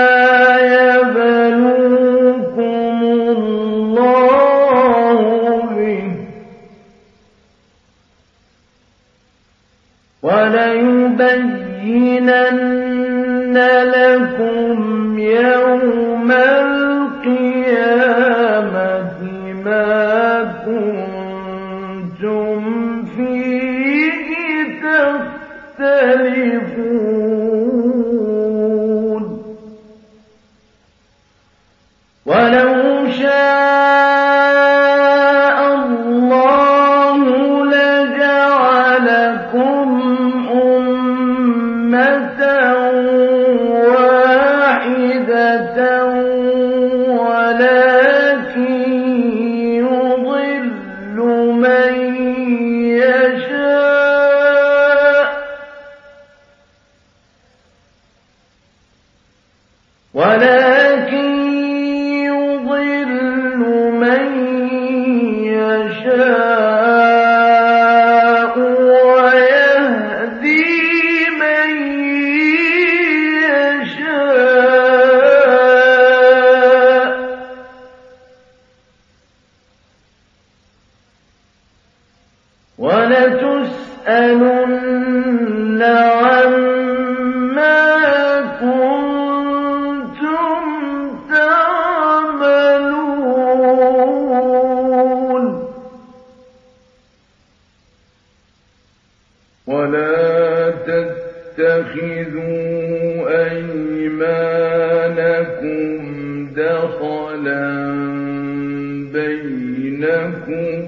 يَبْلُوكُمُ اللَّهُ بِهِ ۚ وَلَيُبَيِّنَنَّ لَكُمْ يَوْمَ الْقِيَامَةِ مَا كُنتُمْ فِيهِ تَخْتَلِفُونَ. وَلَوْ شَاءَ اللَّهُ لَجَعَلَكُمْ أُمَّةً وَاحِدَةً، وَلَٰكِن يُضِلُّ مَن يَشَاءُ ولكن يضل من يشاء ويهدي من يشاء ولتسألن عما كنتم تعملون ولا تتخذوا أيمانكم دخلا بينكم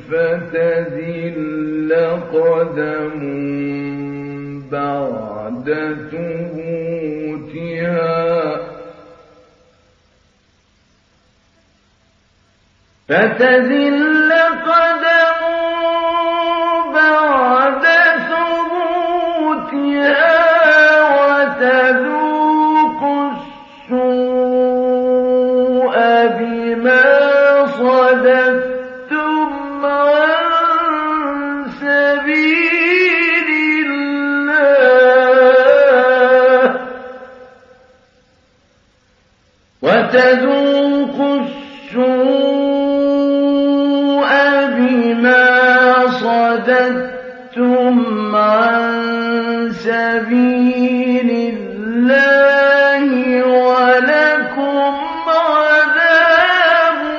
فتزل قدم بعد ثبوتها فتزل قدم بعد ثبوتها وتذوق السوء بما صددتم عن سبيل الله وتذوق السوء بما صددتم عن سبيل الله ولكم عذاب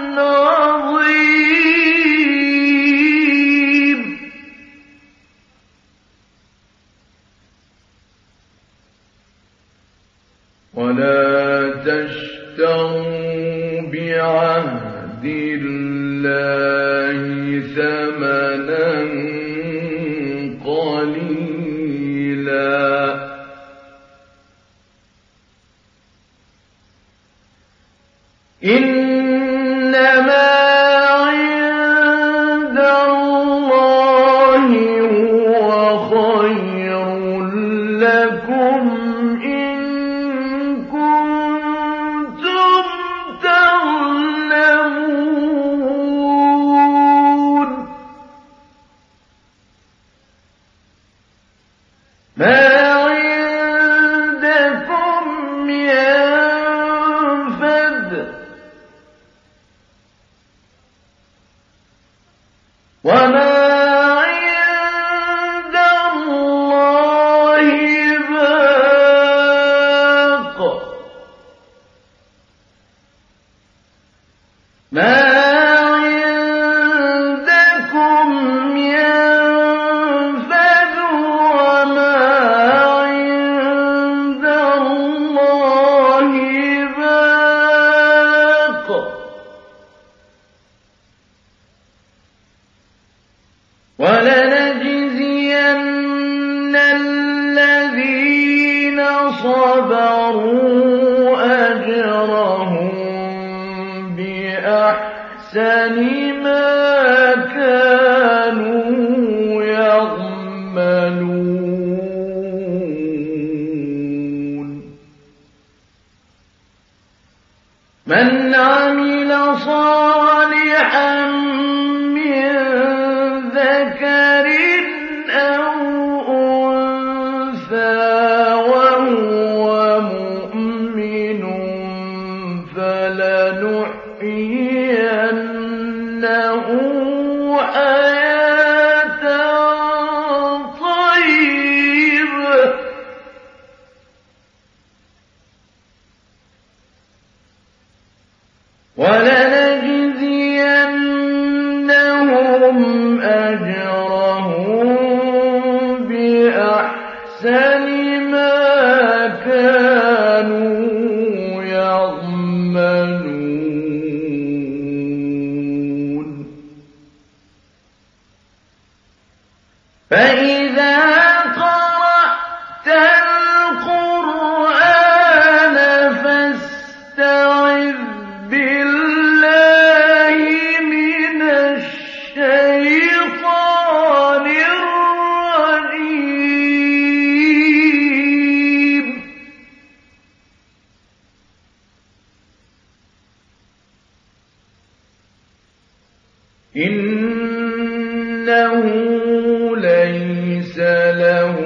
عظيم ولا تشتروا بعهد الله ثمنا قليلا إنما عند الله هو خير لكم إن كنتم تعلمون ما عندكم ينفد وما عند الله باق ما عندكم ينفد وما عند الله باق ولنجزين الذين صبروا أجرهم بأحسن ما كانوا يعملون من عمل صالحا من ذكر أو أنثى وهو مؤمن فلنحيينه حياة طيبة ولنجزينهم أجرهم بأحسن ما كانوا يعملون فإذا قرأت القرآن فاستعذ بالله من الشيطان الرجيم إنه ليس له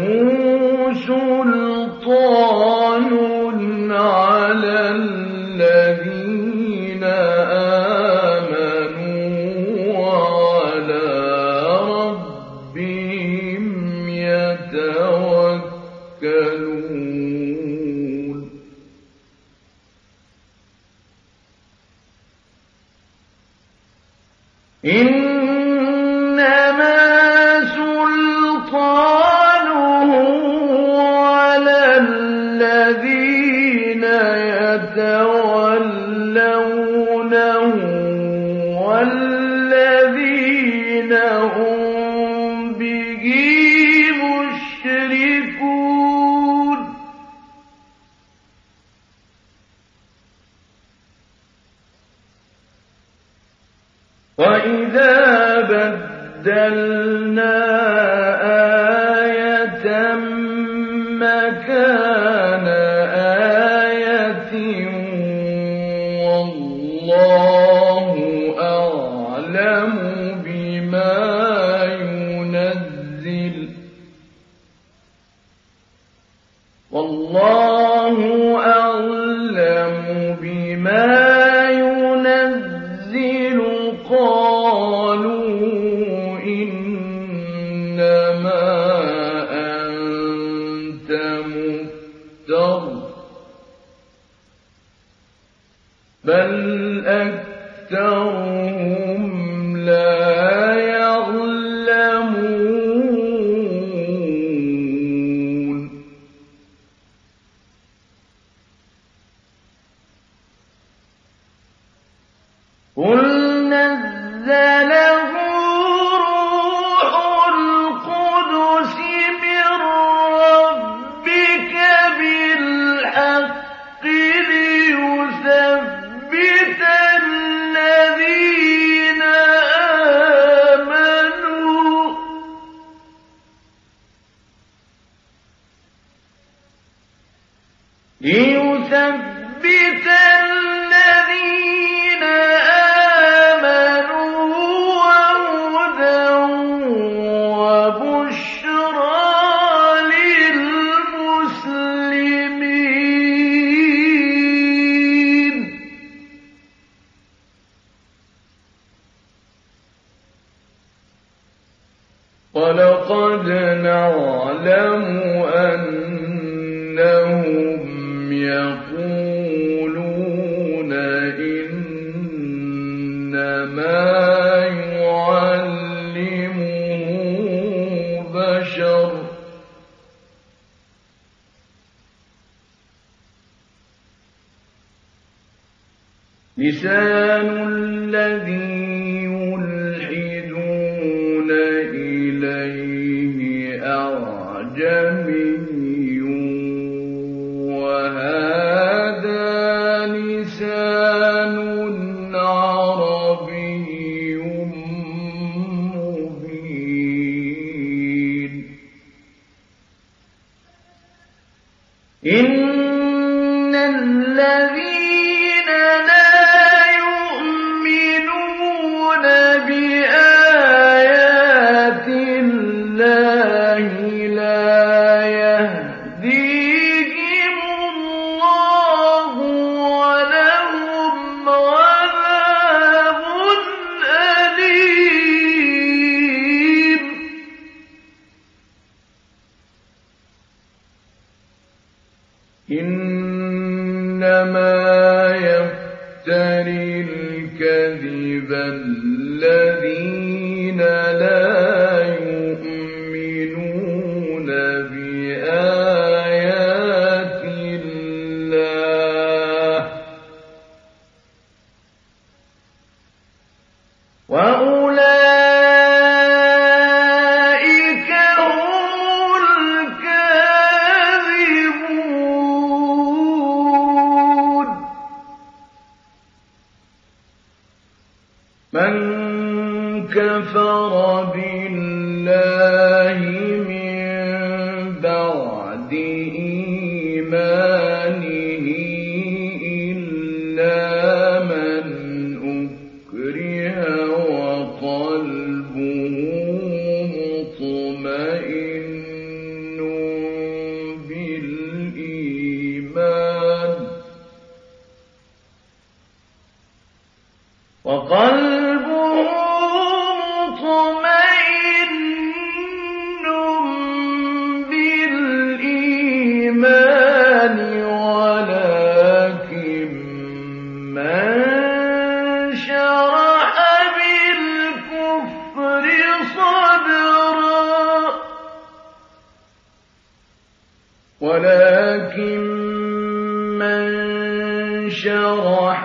سلطان على الذين آمنوا وعلى ربهم يتوكلون إنما سلطانه على الذين يتولونه والذين هم به مشركون وإذا بدلنا آية مكان آية والله أعلم بما ينزل والله أعلم بما ينزل قالوا إنما أنت مفتر بل أكثرهم لا يعلمون قل نزله روح القدس من ربك بالحق ليثبت الذين آمنوا ليثبت الذين آمنوا وهدى وبشرى للمسلمين ولقد نعلم أنهم يقولون إنما يعلمه بشر لسان الذي يلحدون إليه أعجمي وهذا لسان عربي مبين إن الذين لا يؤمنون بآيات الله لا يهديهم الله ولهم عذاب أليم إنما يفتري الكذب الذين لا يؤمنون بآيات الله وأولئك هم الكاذبون من كفر بالله من بعد إيمانه إلا من أكره وقلبه وقلبه مطمئن بالإيمان ولكن من شرح بالكفر صدرا ولكن من شرح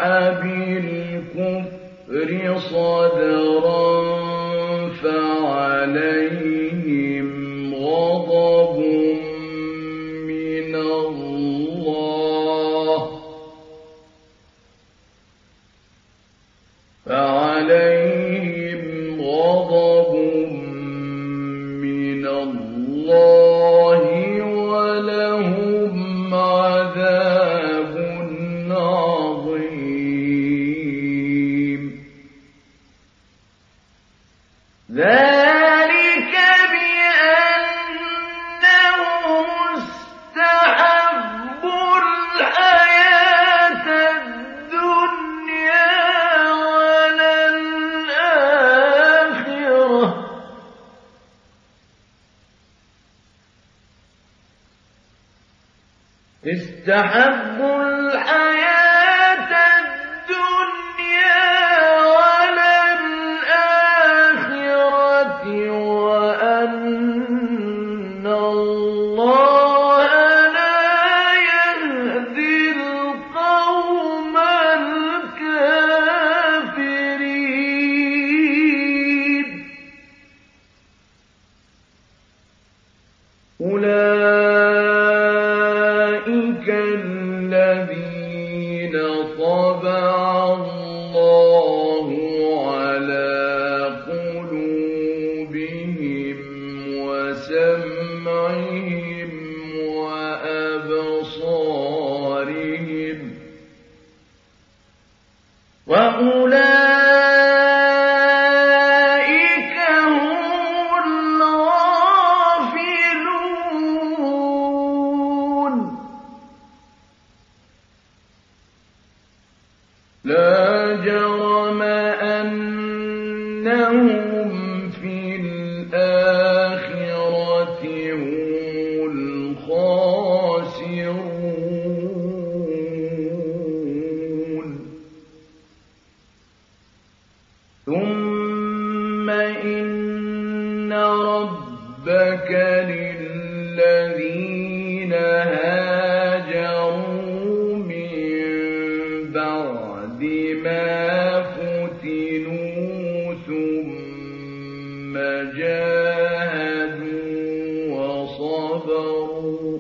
بالكفر صدرا فعليهم غضب من الله فعليهم غضب من الله ولهم عذاب عظيم ذلك بأنهم استحبوا الحياة الدنيا على الآخرة استحبوا الحياة الدنيا على الآخرة وأن الله لا يهدي القوم الكافرين أولئك الذين طبع الله على قلوبهم وسمعهم وأبصارهم وأولئك هم الغافلون لا جرم أنهم في الآخرة هم الخاسرون ثم إن ربك للذين هاجروا من بعد ما فتنوا ثم جاهدوا وصبروا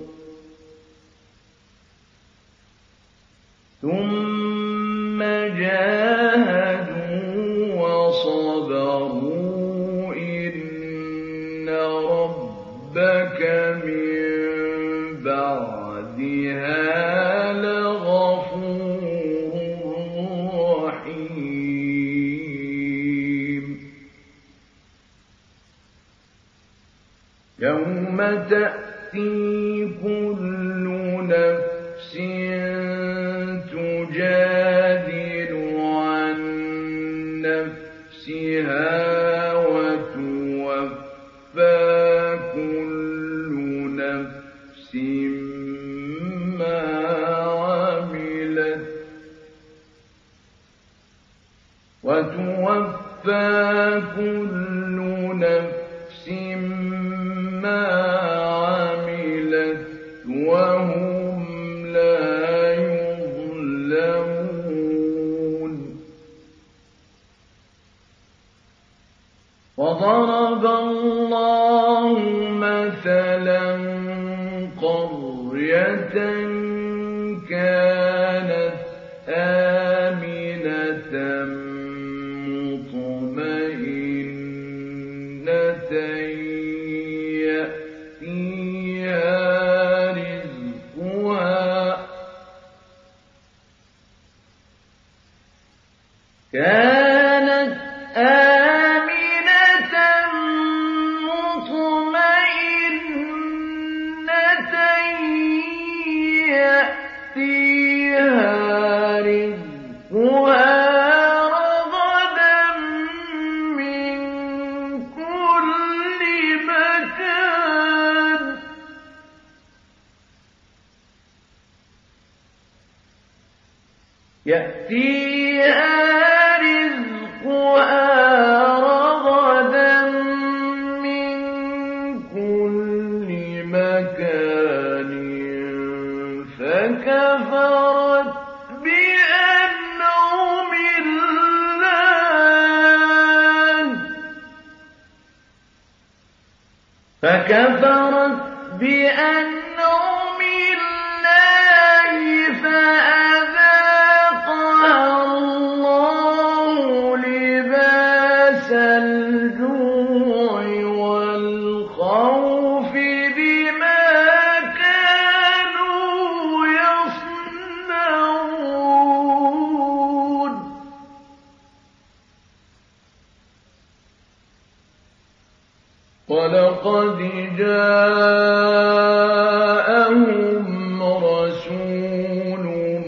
ثم جاهدوا وصبروا إن ربك من بعدها لغفور رحيم يوم تأتي كل نفس تجادل عن نفسها وتوفى كل نفس ما عملت وتوفى كل نفس ما عملت وهم لا يظلمون وضرب الله مثلا قرية كانت آمنة مطمئنة يأتيها رزقها كانت آمنة مطمئنة يأتيها رزقها رغدا يأتيها رزقها رغدا من كل مكان فكفرت بأنعم الله فكفرت بأنعم الله فأذاقها الله لباس الجوع والخوف بما كانوا يصنعون ولقد جاءهم رسول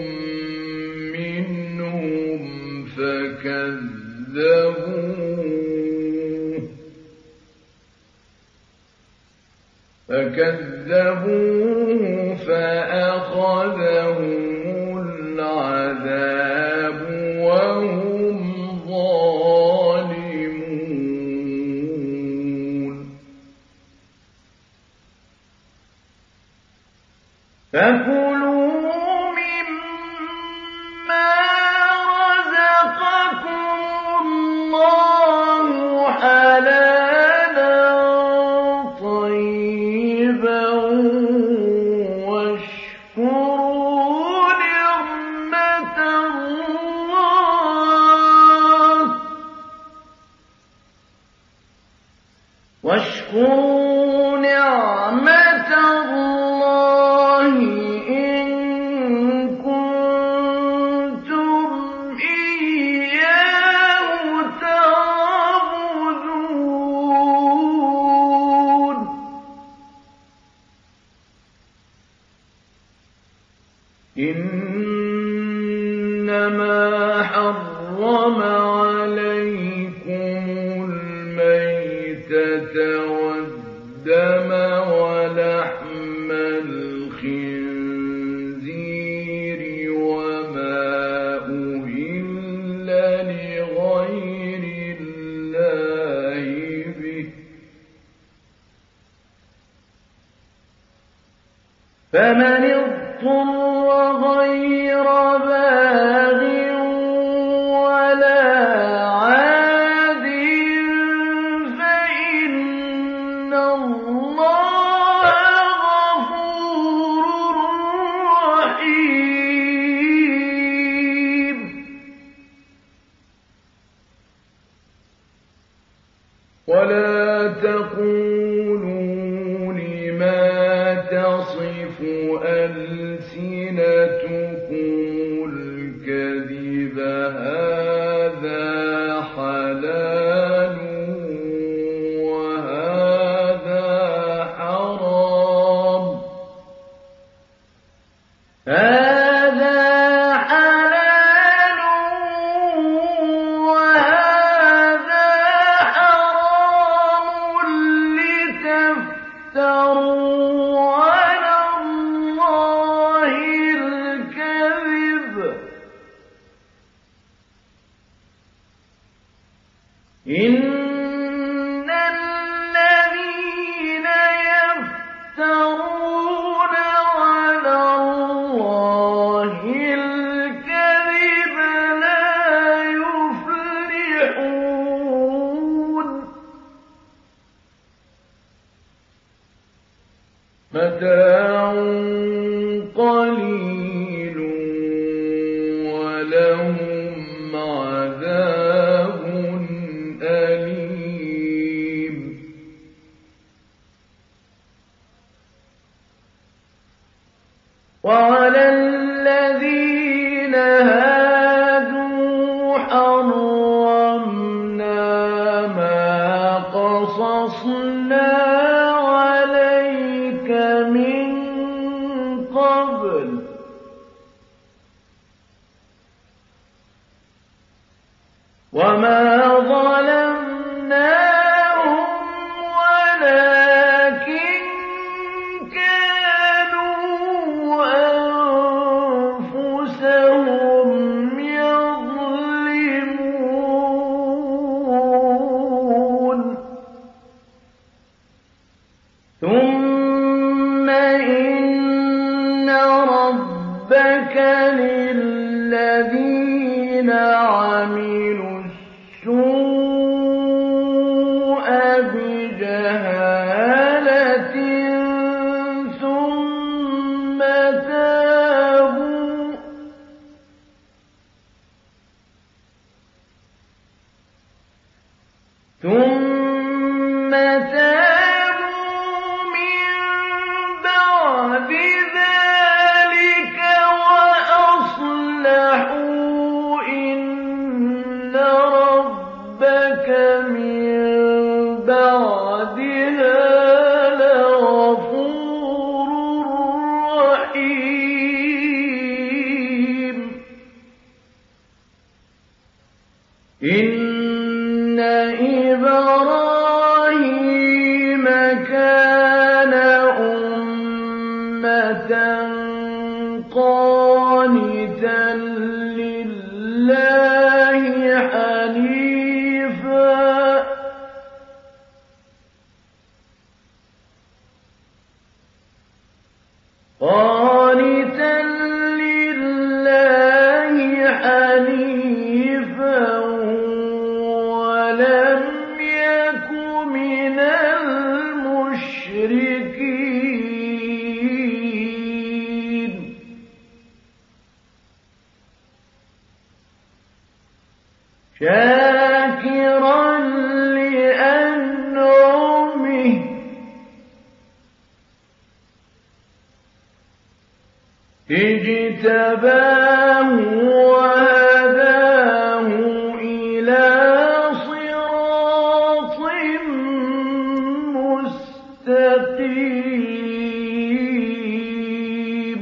منهم فكذبوه فكذبوه فأخذهم العذاب وهم ظالمون فكلوا مما رزقكم الله حلالا طيبا واشكروا نعمة الله واشكروا نعمة الله إن كنتم إياه تعبدون إنما حرم عليكم الميتة والدم ولحم الخنزير وما أهل لغير الله به فمن اضطر غير باغ ولا عاد فإن الله غفور رحيم ولا تقولوا لما تصف ألسنتكم الكذب هذا حلال وهذا حرام هذا حلال وهذا حرام لتفتروا على الله الكذب إن الذين يفترون على الله الكذب لا يفلحون متاع قليل ولهم عذاب أليم وعلى الذين هادوا حرمنا ما قصصنا عليك من قبل وما ظلمناهم ولكن كانوا أنفسهم ربك للذين عملوا السوء بجهالة ثم تابوا ثم تابوا من بعد ذلك وأصلحوا إن ربك من بعدها لغفور رحيم. إن إبراهيم كان أمة قانتا لله حنيفا قانتا لله حنيفا ولم يك من المشركين. شاكرا لأنعمه اجتباه وهداه إلى صراط مستقيم.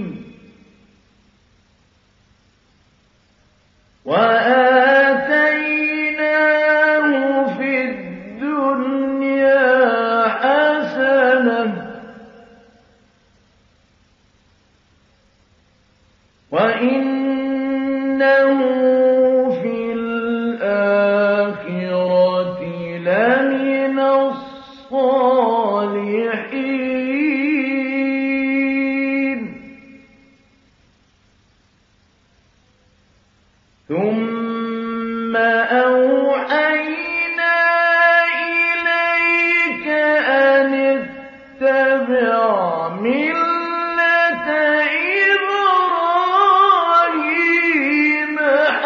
وآتيناه في الدنيا حسنة وإنه في الآخرة لمن الصالحين. ثم أوحينا إليك أن اتبع ملة إبراهيم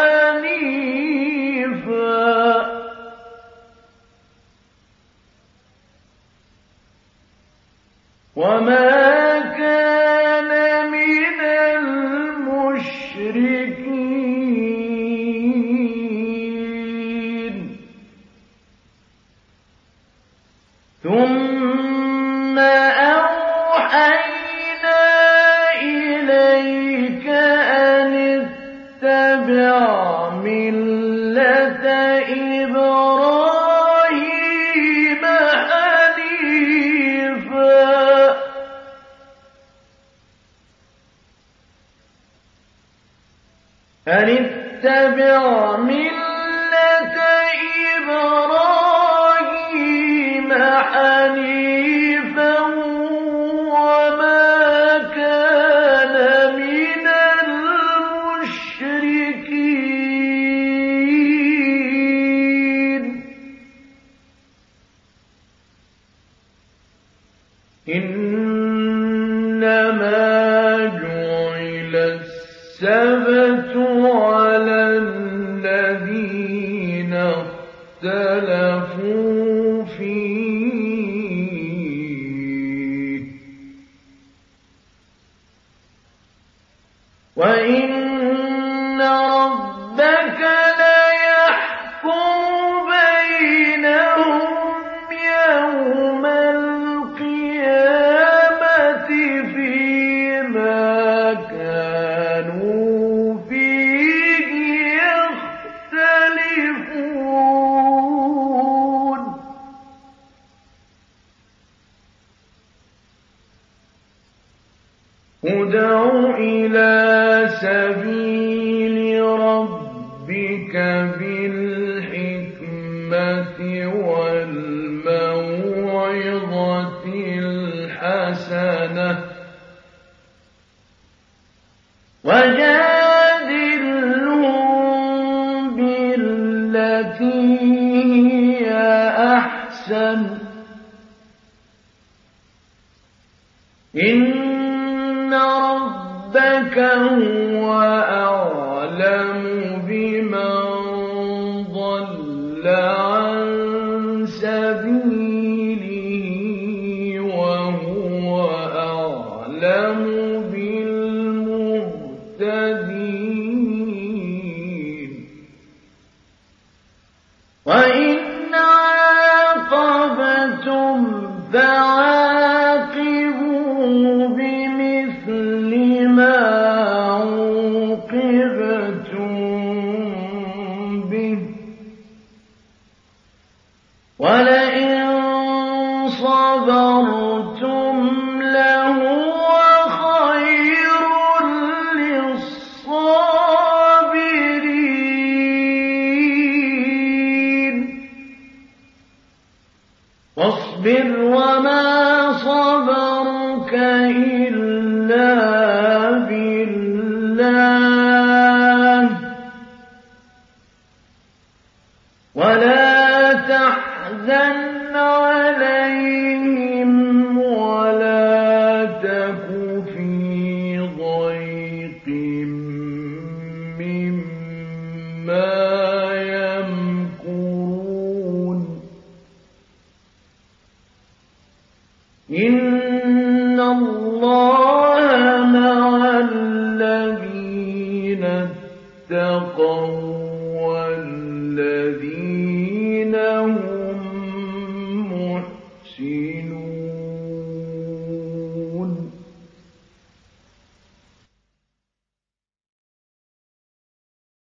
حنيفا وما كان من المشركين. ثم أوحينا إليك أن اتبع ملة إبراهيم حنيفا أن اتبع ملة إبراهيم حنيفا وما كان من المشركين. إنما جعل السبت على الذين اختلفوا فيه وإن ربك ليحكم بينهم يوم القيامة فيما كانوا فيه يختلفون. ادع إلى سبيل ربك بالحكمة والموعظة الحسنة وجادلهم بالتي هي أحسن إن ربك هو أعلم بمن ضل عن سبيله وهو أعلم بالمهتدين وإن عاقبتم فعاقبوا بمثل ما عوقبتم به ولئن صبرتم لهو خير للصابرين واصبر وما صبرك إلا بالله ولا تحزن عليهم ولا تك في ضيق مما يمكرون إن الله مع الذين اتقوا